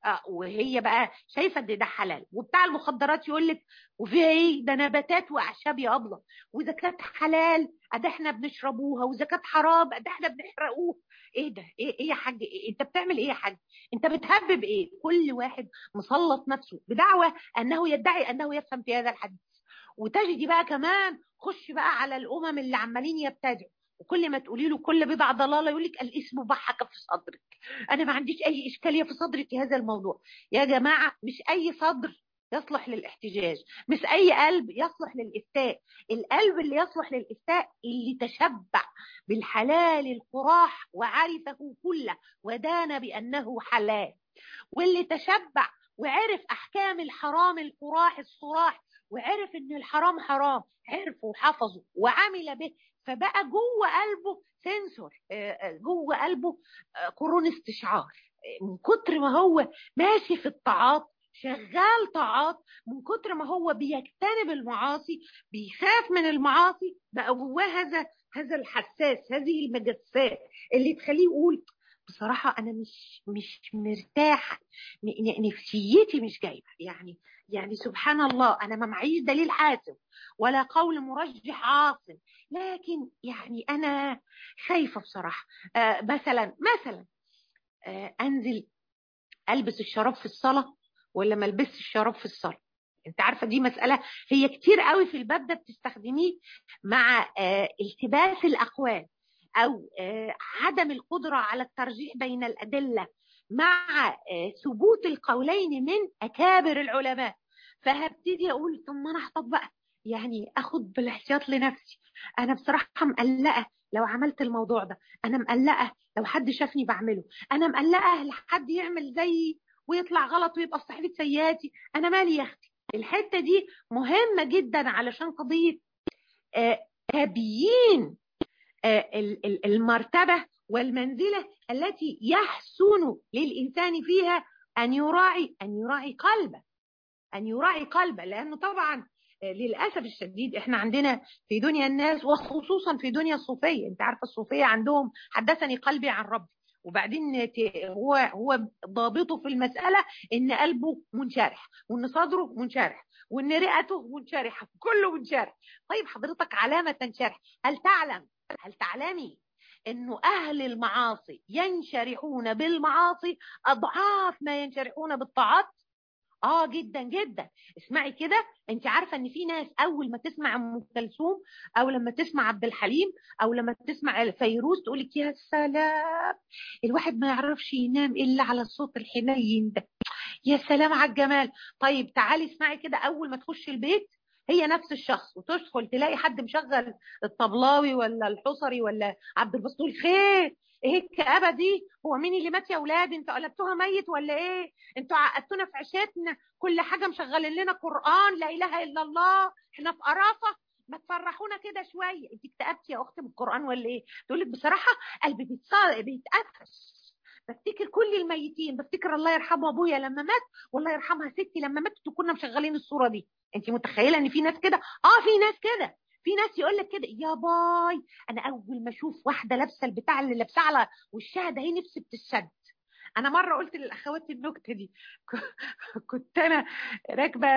آه وهي بقى شايفه ان ده حلال، وبتاع المخدرات يقول لك وفيها ايه، ده نباتات واعشاب يا ابله، واذا كانت حلال ادي احنا بنشربوها، واذا كانت حرام ادي احنا بنحرقوها. ايه ده، ايه ايه يا حاج، إيه؟ انت بتعمل ايه يا حاج؟ انت بتهبب ايه؟ كل واحد مسلط نفسه بدعوه انه يدعي انه يفهم في هذا الحديث. وتجدي بقى كمان خش بقى على الامم اللي عمالين يبتدعوا، وكل ما تقولي له كل بضع ضلاله يقول لك الاسم ضحك في صدرك. انا ما عنديش اي اشكاليه في صدري في هذا الموضوع. يا جماعه مش اي صدر يصلح للاحتجاج، مش اي قلب يصلح للافتاء. القلب اللي يصلح للافتاء اللي تشبع بالحلال القراح وعرفه كله ودان بانه حلال، واللي تشبع وعرف احكام الحرام القراح الصراح، وعرف ان الحرام حرام، عرفه وحفظه وعمل به، فبقى جوه قلبه سنسور، جوه قلبه قرون استشعار. من كتر ما هو ماشي في الطاعات، شغال طاعات، من كتر ما هو بيجتنب المعاصي، بيخاف من المعاصي، بقى جواه هذا هذا الحساس، هذه المجسات اللي تخليه يقول بصراحة أنا مش مش مرتاحة، نفسيتي مش جايبة. يعني يعني سبحان الله، أنا ما معيش دليل حاسم ولا قول مرجح عاصم، لكن يعني أنا خايفة بصراحة. آه مثلا مثلا آه أنزل ألبس الشراب في الصلاة ولا ما ألبسش الشراب في الصلاة؟ انت عارفة دي مسألة هي كتير قوي في الباب ده بتستخدميه مع آه التباس الأقوال، أو آه عدم القدرة على الترجيح بين الأدلة مع آه ثبوت القولين من أكابر العلماء. فهبتدي أقول طب ما أنا أحطب بقى، يعني أخد بالاحتياط لنفسي. أنا بصراحة مقلقة لو عملت الموضوع ده، أنا مقلقة لو حد شافني بعمله، أنا مقلقة لحد يعمل زيي ويطلع غلط ويبقى في صحيفة سيئاتي، أنا مالي يا أختي. الحتة دي مهمة جدا علشان قضية آه تبيين آه المرتبة والمنزلة التي يحسن للإنسان فيها أن يراعي أن يراعي قلبه، أن يراعي قلبه. لأنه طبعا للأسف الشديد احنا عندنا في دنيا الناس، وخصوصا في دنيا الصوفية، انت عارفة الصوفية عندهم حدثني قلبي عن ربي، وبعدين هو هو ضابطه في المسألة ان قلبه منشرح، وان صدره منشرح، وان رئته منشرحة، كله منشرح. طيب حضرتك علامة تنشرح، هل تعلم هل تعلمي انه اهل المعاصي ينشرحون بالمعاصي اضعاف ما ينشرحون بالطاعات؟ اه جدا جدا. اسمعي كده، انت عارفه ان في ناس اول ما تسمع ام كلثوم، او لما تسمع عبد الحليم، او لما تسمع فيروز، تقول لك يا سلام، الواحد ما يعرفش ينام الا على الصوت الحنين ده، يا سلام على الجمال. طيب تعالي اسمعي كده، اول ما تخش البيت هي نفس الشخص، وتدخل تلاقي حد مشغل الطبلاوي ولا الحصري ولا عبد الباسط، تقول خير ايه الكآبة دي؟ هو مين اللي مات يا اولاد؟ انتوا قلبتوها ميت ولا ايه؟ انتوا عقدتونا في عشتنا، كل حاجة مشغلين لنا قرآن، لا اله الا الله، احنا في قرافة، ما تفرحونا كده شوية. انت اكتئبتي يا اختي بالقرآن ولا ايه؟ تقول لك بصراحة قلبي بيتقفش، بفتكر كل الميتين، بفتكر الله يرحمه ابويا لما مات، والله يرحمها ستي لما ماتت وكنا مشغلين الصوره دي. انت متخيله ان في ناس كده؟ اه في ناس كده، في ناس يقول لك كده يا باي، انا اول ما اشوف واحده لابسه البتاع اللي لابسه على وشها ده هي نفسي بتشد. انا مره قلت للاخوات النكته دي، كنت انا راكبه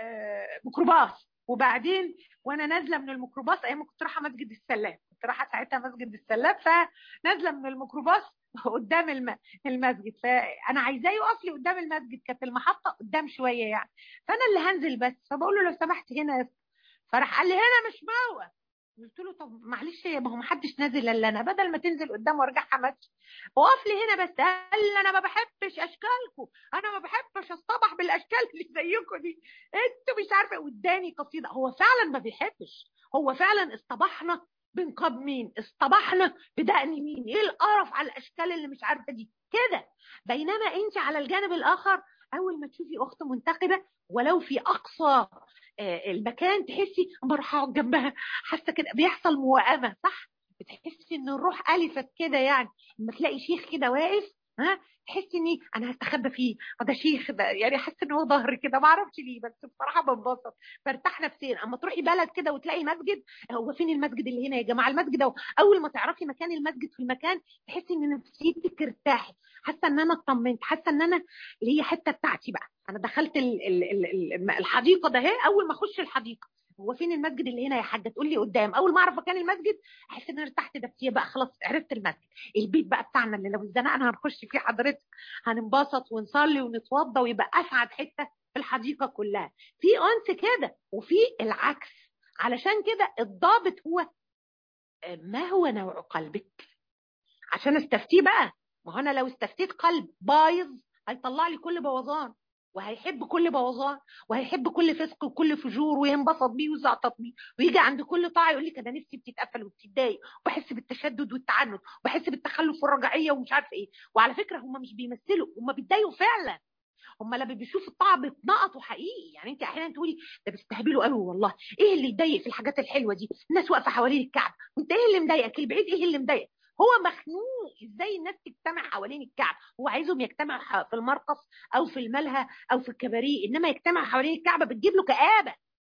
ميكروباص، وبعدين وانا نازله من الميكروباص، ايام كنت رايحه مسجد السلام، كنت رايحه ساعتها مسجد السلام، فنازله من الميكروباص قدام الم... المسجد، فانا عايزاه يقف لي قدام المسجد، كانت المحطه قدام شويه يعني، فانا اللي هنزل بس، فبقول له لو سمحت هنا، فراح قال لي هنا مش موقف. قلت له طب معلش، ما هو ما حدش نازل الا انا، بدل ما تنزل قدام وارجعها ماشي، وقف لي هنا بس. قال لي انا ما بحبش اشكالكم، انا ما بحبش اصطبح بالاشكال اللي زيكم دي، انتوا مش عارفه. واداني قصيده، هو فعلا ما بيحبش، هو فعلا اصطبحنا بنقاب مين، اصطبحنا بدقن مين، ايه القرف على الاشكال اللي مش عارفه دي كده. بينما انت على الجانب الاخر اول ما تشوفي اخت منتقبه ولو في اقصى المكان، تحسي بروح اقعد جنبها، حاسه كده بيحصل موائمه، صح؟ بتحسي ان الروح الفت كده، يعني لما تلاقي شيخ كده واقف ها تحس اني انا هستخبى فيه، وده شيخ ده يعني حاسه ان هو ظهري كده، ما اعرفش ليه، بس بصراحه بنبسط برتاح نفسيا. اما تروحي بلد كده وتلاقي مسجد، هو فين المسجد اللي هنا يا جماعه؟ المسجد اهو. اول ما تعرفي مكان المسجد في المكان تحسي ان نفسيتك ارتاحت، حاسه ان انا اطمنت، حاسه ان انا اللي هي حته بتاعتي بقى. انا دخلت ال ال ال ال الحديقه ده اهي، اول ما اخش الحديقه هو فين المسجد اللي هنا يا حاجه؟ تقول لي قدام. اول ما اعرف مكان المسجد احس ان انا ارتحت نفسيا بقى، خلاص عرفت المسجد. البيت بقى بتاعنا اللي لو اتزنقنا هنخش فيه حضرتك، هننبسط ونصلي ونتوضى ويبقى اسعد حته في الحديقه كلها. في انس كده وفي العكس. علشان كده الضابط هو ما هو نوع قلبك عشان استفتيه بقى. ما هو انا لو استفتيت قلب بايظ هيطلع لي كل بوظان، وهيحب كل بوظان، وهيحب كل فسق وكل فجور، وينبسط بيه ويزعطط بيه، ويجي عند كل طاعه يقول لك انا نفسي بتتقفل وبتتضايق، وبحس بالتشدد والتعنت، وبحس بالتخلف والرجعيه ومش عارف ايه. وعلى فكره هم مش بيمثلوا، هم بيتضايقوا فعلا. هم لما بيشوفوا الطاعه بيتنقطوا حقيقي. يعني انت احيانا تقولي ده بيستهبلوا قوي والله، ايه اللي يضايق في الحاجات الحلوه دي؟ الناس واقفه حوالين الكعبه، وانت ايه اللي مضايقك؟ البعيد ايه اللي مضايقك؟ هو مخنوق ازاي الناس تجتمع حوالين الكعبه. هو عايزهم يجتمعوا في المرقص او في الملهى او في الكباريه، انما يجتمعوا حوالين الكعبه بتجيب له كآبه.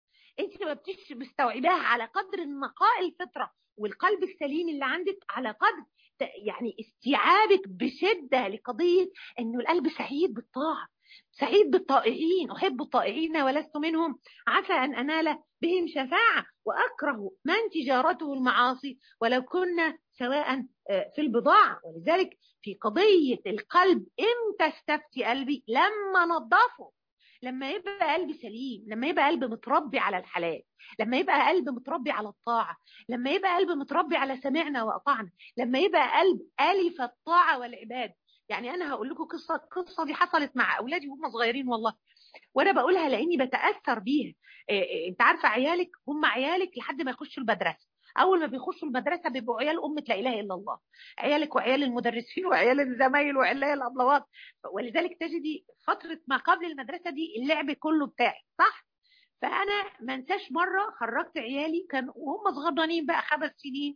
انت ما بتش مستوعباها على قدر نقاء الفطره والقلب السليم اللي عندك، على قدر يعني استيعابك بشده لقضيه انه القلب سعيد بالطاعه، سعيد بالطائعين. احب الطائعين ولست منهم، عسى ان انال بهم شفاعه، واكره من تجارته المعاصي ولو كنا سواء في البضاعه. ولذلك في قضيه القلب امتى استفتي قلبي؟ لما نظفه، لما يبقى قلبي سليم، لما يبقى قلبي متربي على الحلال، لما يبقى قلبي متربي على الطاعة، لما يبقى قلبي متربي على سمعنا وأطعنا، لما يبقى قلب ألف الطاعة والعباد. يعني أنا هقول لكم قصة، القصة دي حصلت مع أولادي وهم صغيرين والله، وأنا بقولها لأني بتأثر بيها. إيه إيه، أنت عارفة عيالك هم عيالك لحد ما يخشوا المدرسة. اول ما بيخشوا المدرسه بيبقوا عيال امه لا اله الا الله، عيالك وعيال المدرسين وعيال الزمايل وعيال الابلوات. ولذلك تجدي فتره ما قبل المدرسه دي اللعب كله بتاعي، صح؟ فانا ما انساش مره خرجت عيالي كان وهم صغيرين بقى خمس سنين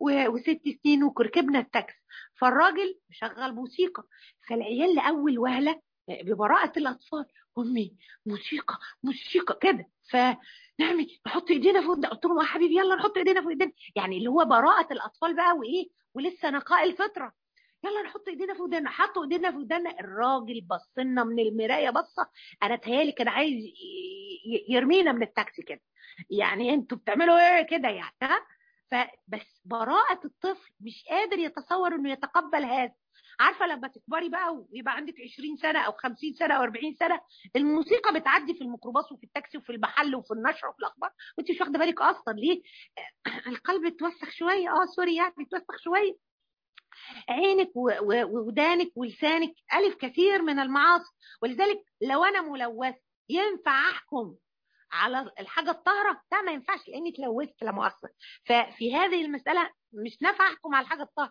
وست سنين، وركبنا التاكس، فالراجل مشغل موسيقى، فالعيال لاول وهله ببراءه الاطفال امي موسيقى موسيقى كده، فنعمل نحط ايدينا فوق ده. قلت لهم يا حبيبي يلا نحط ايدينا فوق ايدينا، يعني اللي هو براءه الاطفال بقى وايه، ولسه نقاء الفطره. يلا نحط ايدينا في ودنا، حطوا ايدينا في ودنا. الراجل بص لنا من المرايه بصه، انا تهيالي كان عايز يرمينا من التاكسي كده، يعني انتوا بتعملوا ايه كده يعني؟ ها؟ فبس براءة الطفل مش قادر يتصور انه يتقبل هذا. عارفه لما تكبري بقى ويبقى عندك عشرين سنه او خمسين سنه او أربعين سنه، الموسيقى بتعدي في الميكروباص وفي التاكسي وفي المحل وفي النشر وفي الاخبار وانت مش واخده بالك اصلا. ليه؟ القلب اتوسخ شويه، اه سوري يعني اتوسخ شويه. عينك وودانك ولسانك ألف كثير من المعاصي. ولذلك لو أنا ملوث ينفع أحكم على الحاجة الطاهرة؟ لا ما ينفعش لأني اتلوثت لا مؤاخذة. ففي هذه المسألة مش نافع أحكم على الحاجة الطاهرة،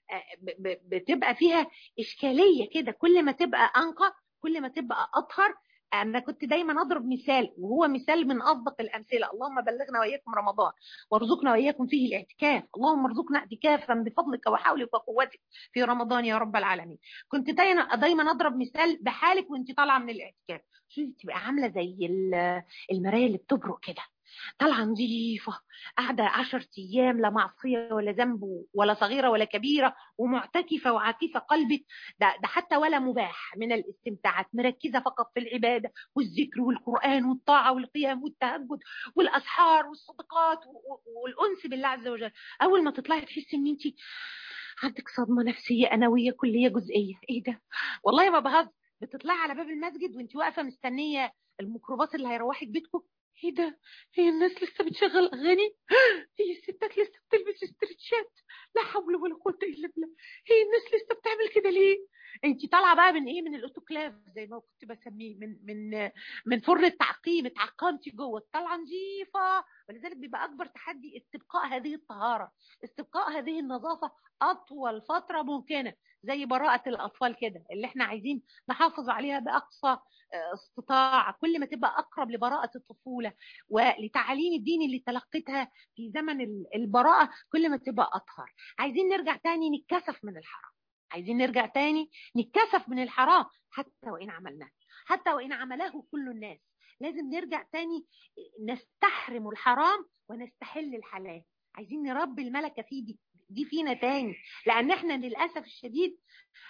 بتبقى فيها إشكالية كده. كل ما تبقى أنقى كل ما تبقى أطهر. أنا كنت دايما أضرب مثال وهو مثال من أصدق الأمثلة: اللهم بلغنا وإياكم رمضان وارزقنا وإياكم فيه الاعتكاف، اللهم ارزقنا اعتكافا بفضلك وحولك وقوتك في رمضان يا رب العالمين. كنت دايما دايما أضرب مثال بحالك وأنت طالعة من الاعتكاف، شو تبقى عاملة زي المراية اللي بتبرق كده، طالعه نظيفه، قاعده عشر ايام لا معصيه ولا ذنب ولا صغيره ولا كبيره، ومعتكفه وعاكفه قلبك، ده, ده حتى ولا مباح من الاستمتاعات، مركزه فقط في العباده والذكر والقران والطاعه والقيام والتهجد والاسحار والصدقات والانس بالله عز وجل. اول ما تطلعي تحسي ان انت عندك صدمه نفسيه انويه كليه جزئيه. ايه ده؟ والله ما بهزر. بتطلعي على باب المسجد وانت واقفه مستنيه الميكروباص اللي هيروحك بيتكم، ايه ده؟ هي الناس لسه بتشغل اغاني؟ هي الستات لسه بتلبس استرتشات؟ لا حول ولا قوه الا بالله. هي الناس لسه بتعمل كده ليه؟ انت طالعه بقى من ايه؟ من الاوتوكلاف زي ما كنت بسميه، من من من فرن التعقيم، اتعقمتي جوه، طالعه نظيفه. ولذلك بيبقى اكبر تحدي استبقاء هذه الطهاره، استبقاء هذه النظافه اطول فتره ممكنه، زي براءه الاطفال كده اللي احنا عايزين نحافظ عليها باقصى استطاع. كل ما تبقى اقرب لبراءه الطفوله ولتعاليم الدين اللي تلقيتها في زمن البراءه كل ما تبقى اطهر. عايزين نرجع تاني نتكسف من الحرام. عايزين نرجع تاني نتكسف من الحرام حتى وإن عملناه، حتى وإن عمله كل الناس. لازم نرجع تاني نستحرم الحرام ونستحل الحلال. عايزين نربي الملكة في دي, دي فينا تاني، لأن احنا للأسف الشديد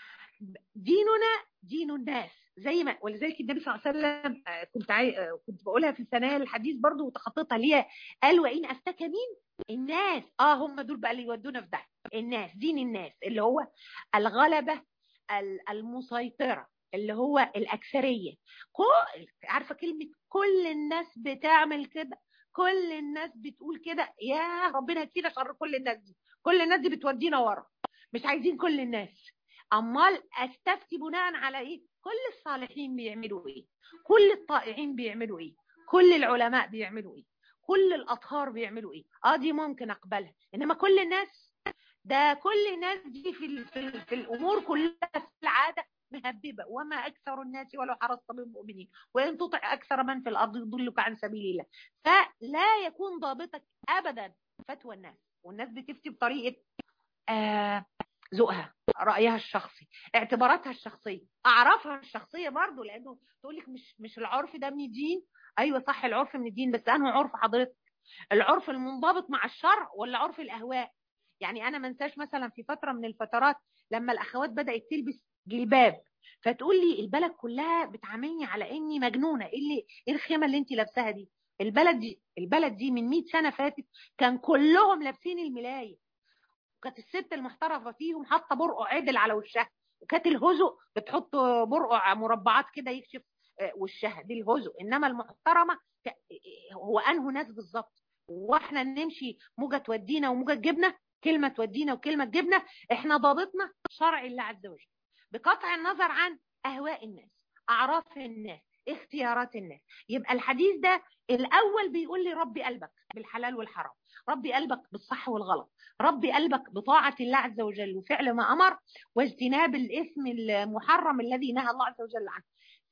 ديننا دين الناس زي ما، ولذلك النبي صلى الله عليه وسلم كنت عاي... كنت بقولها في ثنايا الحديث برضو وتخطيتها ليها، قال وإن أفتك مين؟ الناس. اه هم دول بقى اللي يودونا في ده، الناس، دين الناس اللي هو الغلبة المسيطرة، اللي هو الأكثرية. عارفة كلمة كل الناس بتعمل كده، كل الناس بتقول كده، يا ربنا يكفينا شر كل الناس دي. كل الناس دي بتودينا ورا، مش عايزين كل الناس. امال استفتي بناء على ايه؟ كل الصالحين بيعملوا ايه؟ كل الطائعين بيعملوا ايه؟ كل العلماء بيعملوا ايه؟ كل الاطهار بيعملوا ايه؟ اه دي ممكن اقبلها، انما كل الناس، ده كل الناس دي في ال في, ال في الامور كلها في العاده مهببه. وما اكثر الناس ولو حرصت بالمؤمنين وان تطع اكثر من في الارض يضلك عن سبيل الله. فلا يكون ضابطك ابدا فتوى الناس، والناس بتفتي بطريقه آه ذوقها، رأيها الشخصي، اعتباراتها الشخصية، أعرافها الشخصية برضو، لأنه تقول لك مش مش العرف ده من الدين. أيوة صح، العرف من الدين، بس أنه عرف حضرتك؟ العرف المنضبط مع الشرع ولا عرف الأهواء؟ يعني أنا ما انساش مثلا في فترة من الفترات لما الأخوات بدأت تلبس جلباب، فتقول لي البلد كلها بتعاملني على إني مجنونة، إيه اللي إيه الخيمة اللي أنت لابساها دي؟ البلد دي البلد دي من مئة سنة فاتت كان كلهم لابسين الملاية، وكانت الست المحترفه فيهم حاطه برقع عدل على وشها، وكانت الهزق بتحط برقع مربعات كده يكشف وشها، دي الهزق. انما المحترمه هو انه ناس بالظبط، واحنا نمشي موجه تودينا وموجه تجيبنا، كلمه تودينا وكلمه تجيبنا. احنا ضابطنا شرع الله عز وجل بقطع النظر عن اهواء الناس، اعراف الناس، اختيارات الناس. يبقى الحديث ده الاول بيقول لي ربي قلبك بالحلال والحرام، ربي قلبك بالصح والغلط، ربي قلبك بطاعة الله عز وجل وفعل ما أمر، واجتناب الإثم المحرم الذي نهى الله عز وجل عنه.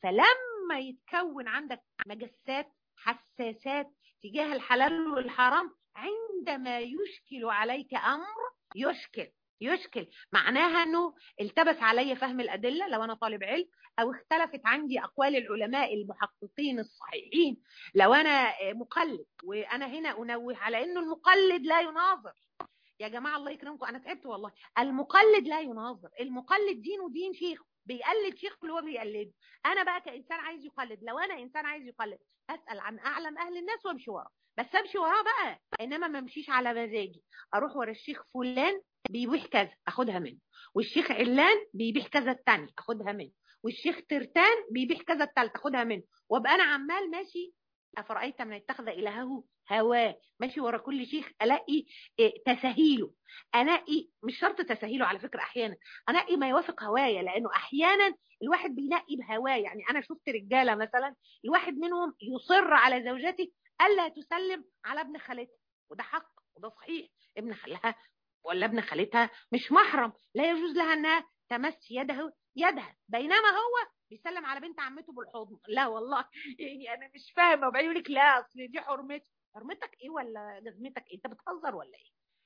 فلما يتكون عندك مجسات، حساسات تجاه الحلال والحرام، عندما يشكل عليك أمر، يشكل يشكل معناها أنه التبس علي فهم الأدلة لو أنا طالب علم، أو اختلفت عندي أقوال العلماء المحققين الصحيحين لو أنا مقلد. وأنا هنا أنوه على أنه المقلد لا يناظر يا جماعة، الله يكرمكم، أنا تعبت والله. المقلد لا يناظر، المقلد دينه دين شيخ، بيقلد شيخ اللي هو بيقلده. أنا بقى كإنسان عايز يقلد، لو أنا إنسان عايز يقلد أسأل عن أعلم أهل الناس وأمشي وراه، بس أمشي وراه بقى، إنما ما امشيش على مزاجي. أروح ورا الشيخ فلان بيبيح كذا أخدها منه، والشيخ علان بيبيح كذا التاني أخدها منه، والشيخ ترتان بيبيح كذا التالت أخدها منه، وابقى أنا عمال ماشي. أفرأيت من اتخذ إلهه هواه، ماشي ورا كل شيخ الاقي تساهيله، انقي مش شرط تساهيله على فكره، احيانا انقي ما يوافق هوايا، لانه احيانا الواحد بينقي بهواه. يعني انا شفت رجاله مثلا الواحد منهم يصر على زوجته الا تسلم على ابن خالتها، وده حق وده صحيح، ابن خالها ولا ابن خالتها مش محرم، لا يجوز لها انها تمس يده يدها، بينما هو بيسلم على بنت عمته بالحضن. لا والله يعني انا مش فاهمه، وبيقول لك لا اصل دي حرمتي. حرمتك ايه ولا جزمتك ايه؟ انت بتهزر ولا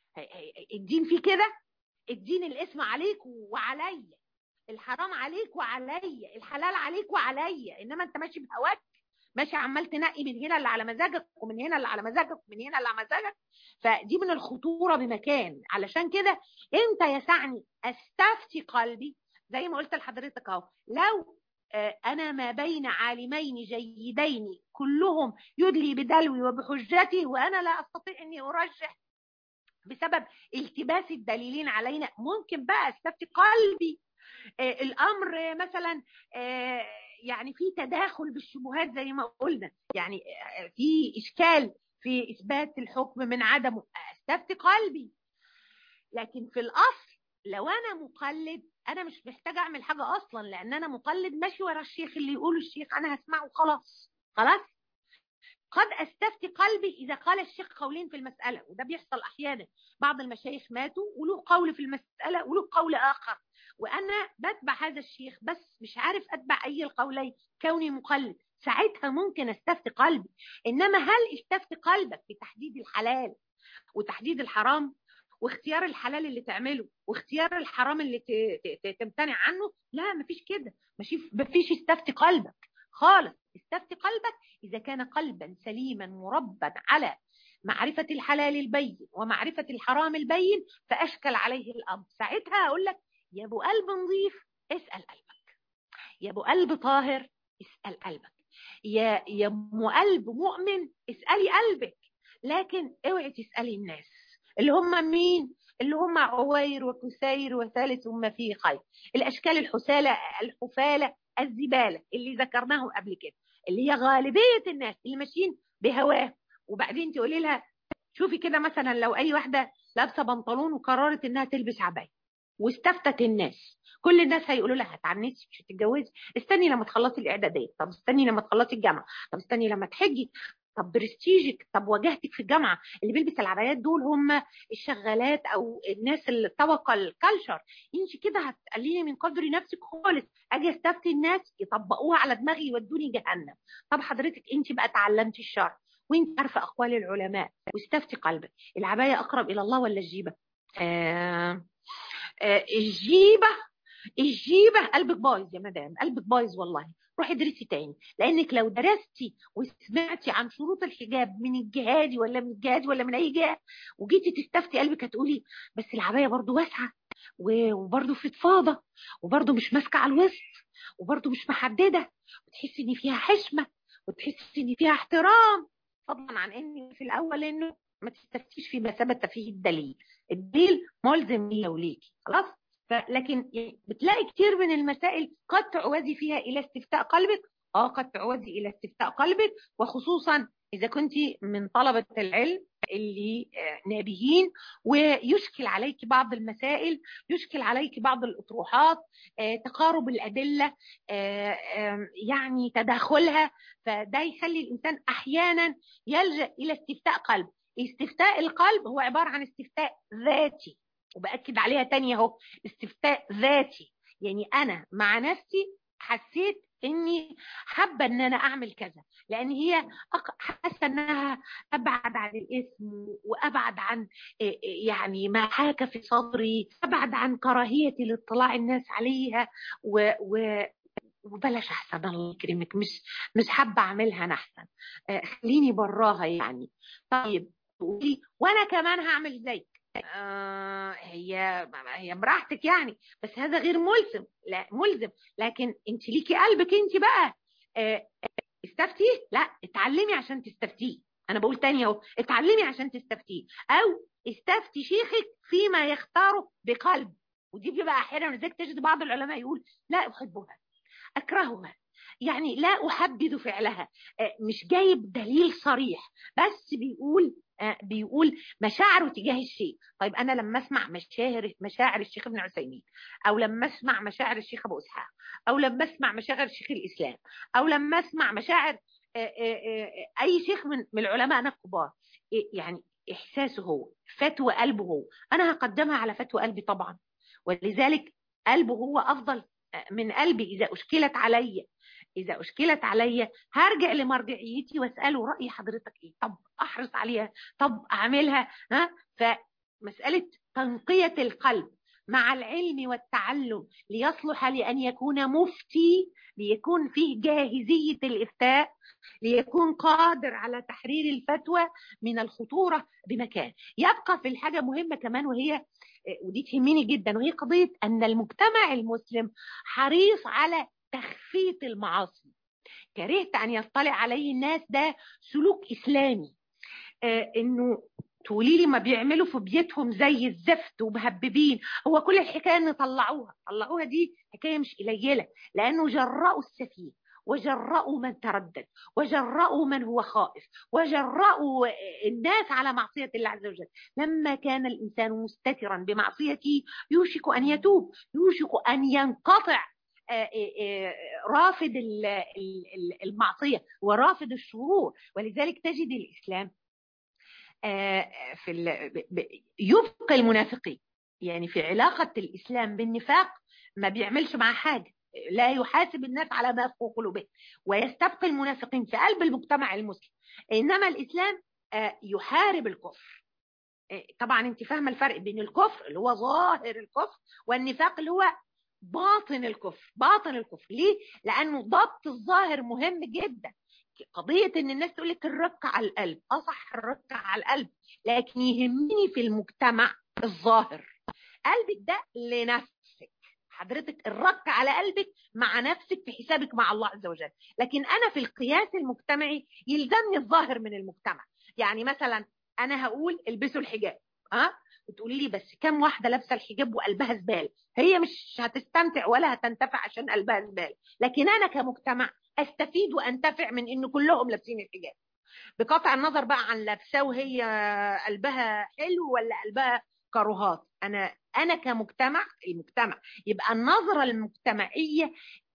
ايه؟ الدين فيه كده، الدين الاسم عليك وعليا، الحرام عليك وعليا، الحلال عليك وعليا، انما انت ماشي بهواك، ماشي عمال تنقي من هنا اللي على مزاجك ومن هنا اللي على مزاجك ومن هنا اللي على مزاجك. فدي من الخطوره بمكان. علشان كده انت يسعني استفتي قلبي زي ما قلت لحضرتك اهو، لو أنا ما بين عالمين جيدين كلهم يدلي بدلوي وبحجته، وأنا لا أستطيع أني أرجح بسبب التباس الدليلين علينا، ممكن بقى استفتي قلبي. آه الأمر مثلا آه يعني في تداخل بالشبهات زي ما قلنا، يعني آه في إشكال في إثبات الحكم من عدمه، استفتي قلبي. لكن في الأصل لو أنا مقلد أنا مش محتاجة أعمل حاجة أصلا، لأن أنا مقلد ماشي ورا الشيخ، اللي يقوله الشيخ أنا هسمعه خلاص خلاص. قد أستفتي قلبي إذا قال الشيخ قولين في المسألة، وده بيحصل أحيانا، بعض المشايخ ماتوا وله قول في المسألة وله قول آخر، وأنا بتبع هذا الشيخ بس مش عارف أتبع أي القولين كوني مقلد، ساعتها ممكن أستفتي قلبي. إنما هل استفتي قلبك في تحديد الحلال وتحديد الحرام واختيار الحلال اللي تعمله واختيار الحرام اللي تمتنع عنه. لا، مفيش كده، مفيش استفتي قلبك خالص. استفتي قلبك إذا كان قلبا سليما مربا على معرفة الحلال البين ومعرفة الحرام البين، فأشكل عليه الأمر، ساعتها أقول لك يا أبو قلب نظيف اسأل قلبك، يا أبو قلب طاهر اسأل قلبك، يا يا أم قلب مؤمن اسألي قلبك. لكن اوعي تسألي الناس اللي هم مين؟ اللي هم عوير وكسير وثالث ما فيه خير، الأشكال الحسالة الحفالة الزبالة اللي ذكرناهم قبل كده، اللي هي غالبية الناس اللي ماشيين بهواه. وبعدين تقولي لها شوفي كده مثلا لو أي واحدة لابسة بنطلون وقررت إنها تلبس عباية واستفتت الناس، كل الناس هيقولوا لها هتعنسي مش هتتجوزي، استني لما تخلصي الإعدادية، طب استني لما تخلصي الجامعة، طب استني لما تحجي، طب برستيجك، طب واجهتك في الجامعه. اللي بيلبس العبايات دول هم الشغالات او الناس اللي طبقه الكالتشر. انت كده هتقللي من قدر نفسك خالص، اجي استفتي الناس يطبقوها على دماغي يودوني جهنم. طب حضرتك انت بقى تعلمتي الشرع وانت عارفه اقوال العلماء واستفتي قلبك، العبايه اقرب الى الله ولا الجيبه؟ آه آه الجيبه الجيبه قلبك بايظ يا مدام، قلبك بايظ والله. روحي ادرسي تاني، لانك لو درستي وسمعتي عن شروط الحجاب من الجهادي ولا من الجهادي ولا من اي جهه وجيتي تستفتي قلبك هتقولي بس العبايه برضو واسعه وبرضو فضفاضه وبرضو مش ماسكه على الوسط وبرضو مش محدده، وتحسي ان فيها حشمه وتحسي ان فيها احترام، فضلا عن ان في الاول انه ما تستفتيش في ما ثبت فيه الدليل، الدليل ملزم ليا وليكي خلاص. لكن بتلاقي كتير من المسائل قد تعوزي فيها الى استفتاء قلبك، اه قد تعوزي الى استفتاء قلبك، وخصوصا اذا كنت من طلبة العلم اللي نابهين ويشكل عليك بعض المسائل، يشكل عليك بعض الاطروحات، تقارب الادله، يعني تداخلها، فده يخلي الانسان احيانا يلجأ الى استفتاء قلب. استفتاء القلب هو عبارة عن استفتاء ذاتي، وبأكد عليها تانية اهو، استفتاء ذاتي، يعني انا مع نفسي حسيت اني حابه ان انا اعمل كذا، لان هي حاسه انها ابعد عن الاسم وابعد عن يعني ما حاك في صدري، ابعد عن كراهيه الاطلاع الناس عليها و, و وبلاش احسن الله يكرمك، مش مش حابه اعملها انا احسن، خليني براها يعني. طيب تقولي وانا كمان هعمل زيك، آه هي هي براحتك يعني، بس هذا غير ملزم، لا ملزم، لكن انت ليكي قلبك انت بقى، آه استفتيه، لا اتعلمي عشان تستفتيه، انا بقول تاني اهو اتعلمي عشان تستفتيه، او استفتي شيخك فيما يختاره بقلب. ودي بيبقى احيانا لذلك تجد بعض العلماء يقول لا احبها اكرهها، يعني لا احبذ فعلها، مش جايب دليل صريح بس بيقول بيقول مشاعره تجاه الشيء. طيب انا لما اسمع مشاعر مشاعر الشيخ ابن عثيمين، او لما اسمع مشاعر الشيخ ابو اسحاق، او لما اسمع مشاعر شيخ الاسلام، او لما اسمع مشاعر اي شيخ من من العلماء الكبار، يعني احساسه هو، فتوى قلبه هو، انا هقدمها على فتوى قلبي طبعا، ولذلك قلبه هو افضل من قلبي. اذا اشكلت عليا إذا أشكلت عليا هرجع لمرجعيتي وأسأله رأي حضرتك إيه، طب أحرص عليها، طب أعملها، ها. فمسألة تنقية القلب مع العلم والتعلم ليصلح لأن يكون مفتي، ليكون فيه جاهزية الإفتاء، ليكون قادر على تحرير الفتوى، من الخطورة بمكان. يبقى في الحاجة مهمة كمان، وهي ودي تهمني جدا، وهي قضية أن المجتمع المسلم حريص على تخفيف المعاصي، كرهت أن يطلع عليه الناس ده سلوك إسلامي، آه إنه تقولي لي ما بيعملوا في بيتهم زي الزفت ومهببين، هو كل الحكاية إن طلعوها طلعوها دي حكاية مش قليلة، لأنه جرأوا السفيه وجرأوا من تردد وجرأوا من هو خائف وجرأوا الناس على معصية الله عز وجل. لما كان الإنسان مستترا بمعصيته يوشك أن يتوب، يوشك أن ينقطع رافض المعصية ورافض الشرور. ولذلك تجد الإسلام في يبقى المنافقين، يعني في علاقة الإسلام بالنفاق ما بيعملش مع حاجة، لا يحاسب الناس على ما في قلوبهم، ويستبقي المنافقين في قلب المجتمع المسلم. إنما الإسلام يحارب الكفر، طبعا انت فاهمه الفرق بين الكفر اللي هو ظاهر الكفر والنفاق اللي هو باطن الكفر. باطن الكفر ليه؟ لانه ضبط الظاهر مهم جدا. قضيه ان الناس تقول لك الرق على القلب، اصح الرق على القلب، لكن يهمني في المجتمع الظاهر. قلبك ده لنفسك حضرتك، الرق على قلبك مع نفسك في حسابك مع الله عز وجل. لكن انا في القياس المجتمعي يلزمني الظاهر من المجتمع. يعني مثلا انا هقول البسوا الحجاب، ها وتقولي لي بس كم واحده لابسه الحجاب وقلبها زبال؟ هي مش هتستمتع ولا هتنتفع عشان قلبها زبال، لكن انا كمجتمع استفيد وانتفع من ان كلهم لابسين الحجاب، بقطع النظر بقى عن لابسه وهي قلبها حلو ولا قلبها كروهات. انا انا كمجتمع، المجتمع يبقى النظره المجتمعيه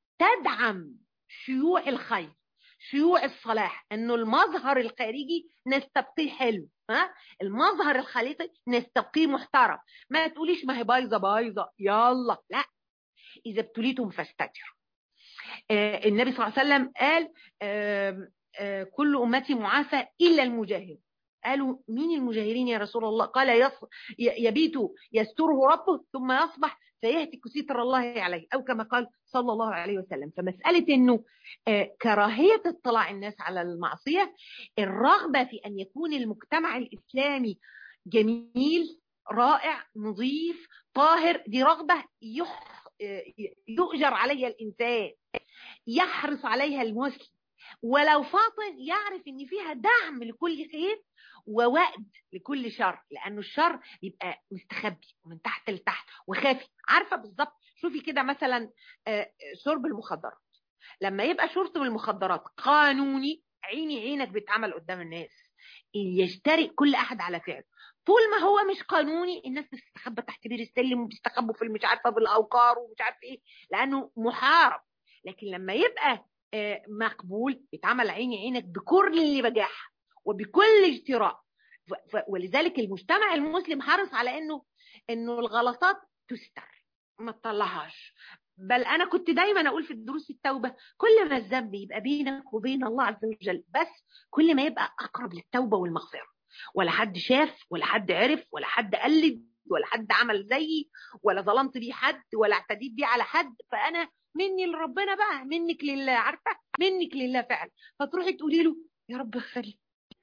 تدعم شيوع الخير، شيوع الصلاح، انه المظهر الخارجي نستبقيه حلو، ها المظهر الخارجي نستبقيه محترم. ما تقوليش ما هي بايظه بايظه يلا، لا، اذا ابتليتم فاستتروا. آه النبي صلى الله عليه وسلم قال آه آه كل امتي معافى الا المجاهر. قالوا مين المجاهرين يا رسول الله؟ قال يص... يبيت يستره ربه ثم يصبح فيهتك ستر الله عليه، او كما قال صلى الله عليه وسلم. فمساله انه آه كراهيه اطلاع الناس على المعصيه، الرغبه في ان يكون المجتمع الاسلامي جميل رائع نظيف طاهر، دي رغبه يح... يؤجر عليها الانسان، يحرص عليها المسلم، ولو فاطن يعرف ان فيها دعم لكل خير ووأد لكل شر، لانه الشر يبقى مستخبي ومن تحت لتحت وخافي. عارفه بالظبط، شوفي كده مثلا شرب المخدرات، لما يبقى شرب المخدرات قانوني عيني عينك بيتعمل قدام الناس، يشترك كل احد على فعله. طول ما هو مش قانوني الناس بتستخبى تحت بير السلم وبيستخبوا في مش عارفه بالاوقار ومش عارف ايه، لانه محارب. لكن لما يبقى مقبول يتعمل عيني عينك بكل اللي بجاحه وبكل اجتراء. ولذلك المجتمع المسلم حرص على انه انه الغلطات تستر ما تطلعهاش. بل انا كنت دايما اقول في الدروس التوبه كل ما الذنب يبقى بينك وبين الله عز وجل بس، كل ما يبقى اقرب للتوبه والمغفره، ولا حد شاف ولا حد عرف ولا حد قلد ولا حد عمل زيي ولا ظلمت بيه حد ولا اعتديت بيه على حد، فانا مني لربنا بقى، منك لله، عارفه منك لله فعلا. فتروحي تقولي له يا رب اغفر لي،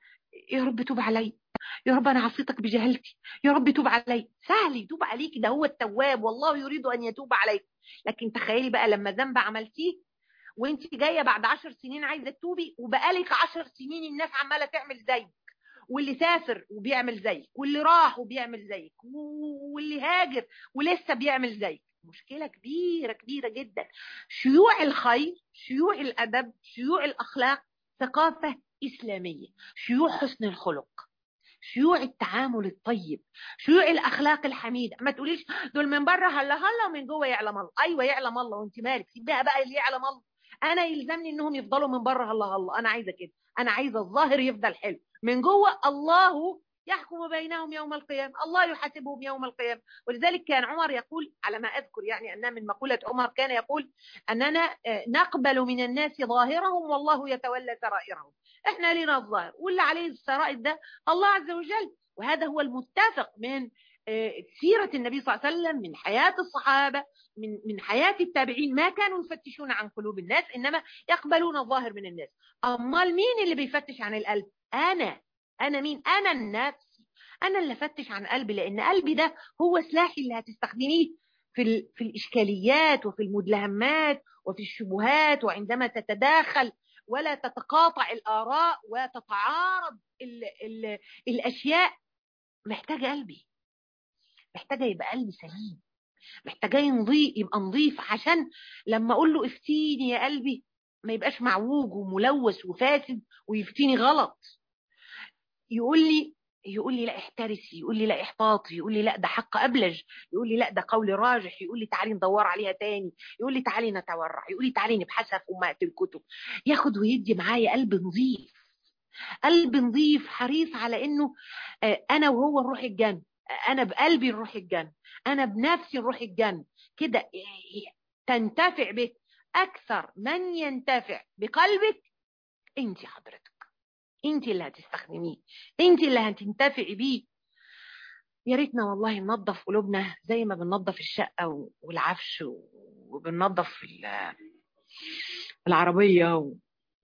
يا رب توب علي، يا رب انا عصيتك بجهلتي، يا رب توب علي. سهل يتوب عليك، ده هو التواب والله يريد ان يتوب عليك. لكن تخيلي بقى لما ذنب عملتيه وانت جايه بعد عشر سنين عايزه تتوبي، وبقالك عشر سنين الناس عماله تعمل زيك، واللي سافر وبيعمل زيك، واللي راح وبيعمل زيك، واللي هاجر ولسه بيعمل زيك. مشكله كبيره كبيره جدا. شيوع الخير، شيوع الادب، شيوع الاخلاق ثقافه اسلاميه، شيوع حسن الخلق، شيوع التعامل الطيب، شيوع الاخلاق الحميده. ما تقوليش دول من بره هلا هلا ومن جوه يعلم الله. ايوه يعلم الله، وانت مالك؟ سيبها بقى اللي يعلم الله. انا يلزمني انهم يفضلوا من بره هلا هلا، انا عايزه كده، انا عايزه الظاهر يفضل حلو، من جوه الله يحكم بينهم يوم القيامه، الله يحاسبهم يوم القيامه. ولذلك كان عمر يقول على ما اذكر، يعني انها من مقوله عمر، كان يقول اننا نقبل من الناس ظاهرهم والله يتولى سرائرهم. احنا لنا الظاهر واللي عليه السرائر ده الله عز وجل. وهذا هو المتفق من سيرة النبي صلى الله عليه وسلم، من حياة الصحابة، من من حياة التابعين، ما كانوا يفتشون عن قلوب الناس إنما يقبلون الظاهر من الناس. أمال مين اللي بيفتش عن القلب؟ أنا أنا مين؟ أنا النفس، أنا اللي فتش عن قلبي، لأن قلبي ده هو سلاحي اللي هتستخدميه في في الإشكاليات وفي المدلهمات وفي الشبهات، وعندما تتداخل ولا تتقاطع الآراء وتتعارض ال ال الأشياء. محتاجة قلبي، محتاجة يبقى قلبي سليم، محتاجة ينضيف، يبقى نظيف، عشان لما أقول له افتيني يا قلبي ما يبقاش معوج وملوث وفاسد ويفتيني غلط. يقول لي يقول لي لا احترسي، يقول لي لا احباطي، يقول لي لا ده حق أبلج، يقول لي لا ده قول راجح، يقول لي تعالي ندور عليها تاني، يقول لي تعالي نتورع، يقول لي تعالي نبحثها في أمهات الكتب. ياخد ويدي معايا، قلب نظيف، قلب نظيف حريص على انه انا وهو نروح الجنة، انا بقلبي نروح الجنة، انا بنفسي نروح الجنة كده. تنتفع به اكثر من ينتفع بقلبك انت حضرتك، انت اللي هتستخدميه، انت اللي هتنتفعي بيه. يا ريتنا والله ننظف قلوبنا زي ما بننظف الشقة والعفش وبننظف العربية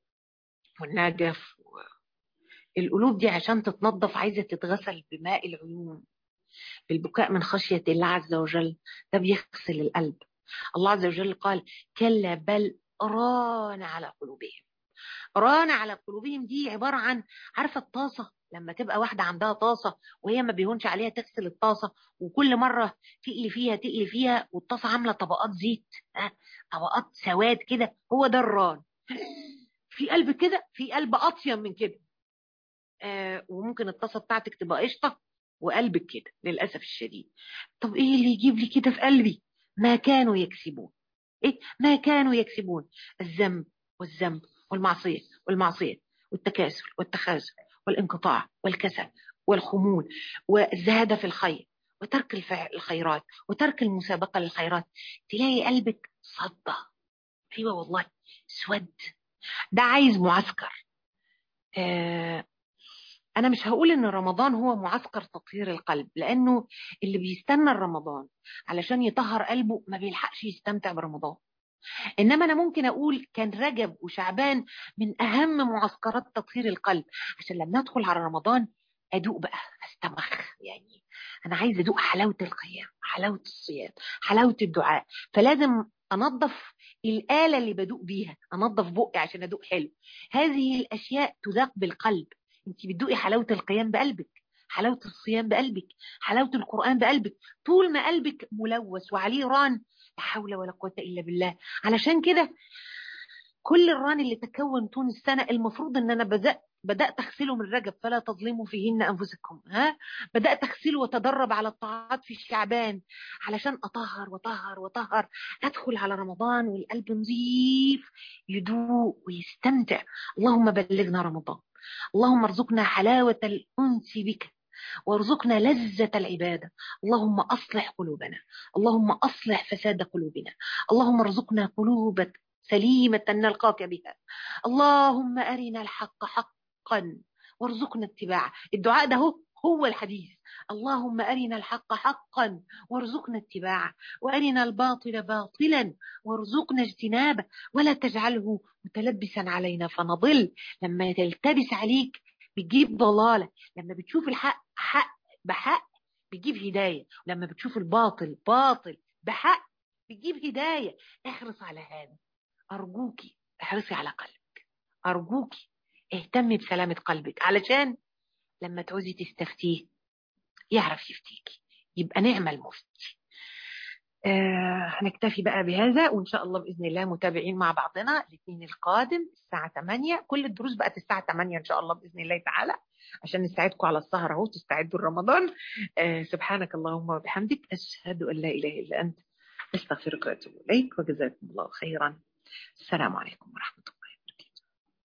والنجف. القلوب دي عشان تتنظف عايزة تتغسل بماء العيون، بالبكاء من خشية الله عز وجل، ده بيغسل القلب. الله عز وجل قال كلا بل ران على قلوبهم. ران على قلوبهم دي عبارة عن، عارفة الطاسة لما تبقى واحدة عندها طاسة وهي ما بيهونش عليها تغسل الطاسة، وكل مرة تقلي فيها تقلي فيها والطاسة عاملة طبقات زيت، ها طبقات سواد كده، هو ده الران. في قلب كده، في قلب أطيب من كده. آه وممكن الطاسة بتاعتك تبقى قشطة وقلبك كده للأسف الشديد. طب ايه اللي يجيب لي كده في قلبي؟ ما كانوا يكسبون. ايه ما كانوا يكسبون؟ الذنب والذنب والمعصية والمعصية والتكاسل والتخاذل والانقطاع والكسل والخمول والزهادة في الخير وترك الفع- الخيرات وترك المسابقة للخيرات. تلاقي قلبك صدى. ايوه والله اسود. ده عايز معسكر. آه أنا مش هقول إن رمضان هو معسكر تطهير القلب، لأنه اللي بيستنى رمضان علشان يطهر قلبه ما بيلحقش يستمتع برمضان. إنما أنا ممكن أقول كان رجب وشعبان من أهم معسكرات تطهير القلب، عشان لما أدخل على رمضان أدوق بقى، أستمخ يعني. أنا عايزة أدوق حلاوة القيام، حلاوة الصيام، حلاوة الدعاء. فلازم أنظف الآلة اللي بدوق بيها، أنظف بقي عشان أدوق حلو. هذه الأشياء تذاق بالقلب. أنت بتدوقي حلاوة القيام بقلبك، حلاوة الصيام بقلبك، حلاوة القرآن بقلبك. طول ما قلبك ملوث وعليه ران، لا حول ولا قوة إلا بالله. علشان كده كل الران اللي تكون طول السنة المفروض ان انا بدأت بدأت اغسله من رجب، فلا تظلموا فيهن انفسكم. ها بدأت اغسله واتدرب على الطاعات في شعبان علشان اطهر وطهر وطهر، ادخل على رمضان والقلب نظيف يدوق ويستمتع. اللهم بلغنا رمضان. اللهم ارزقنا حلاوة الأنس بك، وارزقنا لذة العبادة. اللهم أصلح قلوبنا، اللهم أصلح فساد قلوبنا، اللهم ارزقنا قلوبا سليمة نلقاك بها. اللهم أرنا الحق حقا وارزقنا اتباعه. الدعاء ده هو هو الحديث. اللهم أرنا الحق حقا وارزقنا اتباعه، وأرنا الباطل باطلا وارزقنا اجتنابه، ولا تجعله متلبسا علينا فنضل. لما تلتبس عليك بتجيب ضلالة، لما بتشوف الحق حق بحق بتجيب هداية، لما بتشوف الباطل باطل بحق بتجيب هداية. احرص على هذا. أرجوكي احرصي على قلبك، أرجوكي اهتمي بسلامة قلبك، علشان لما تعوزي تستفتيه يعرف يفتيكي، يبقى نعم المفتي. آه هنكتفي بقى بهذا، وإن شاء الله بإذن الله متابعين مع بعضنا الاثنين القادم الساعة ثمانية. كل الدروس بقت الساعة ثمانية إن شاء الله بإذن الله تعالى، عشان نساعدكم على السهرة اهو، تستعدوا لرمضان. آه سبحانك اللهم وبحمدك، أشهد أن لا إله إلا أنت، أستغفرك وأتوب إليك، وجزاكم الله خيرا. السلام عليكم ورحمة الله.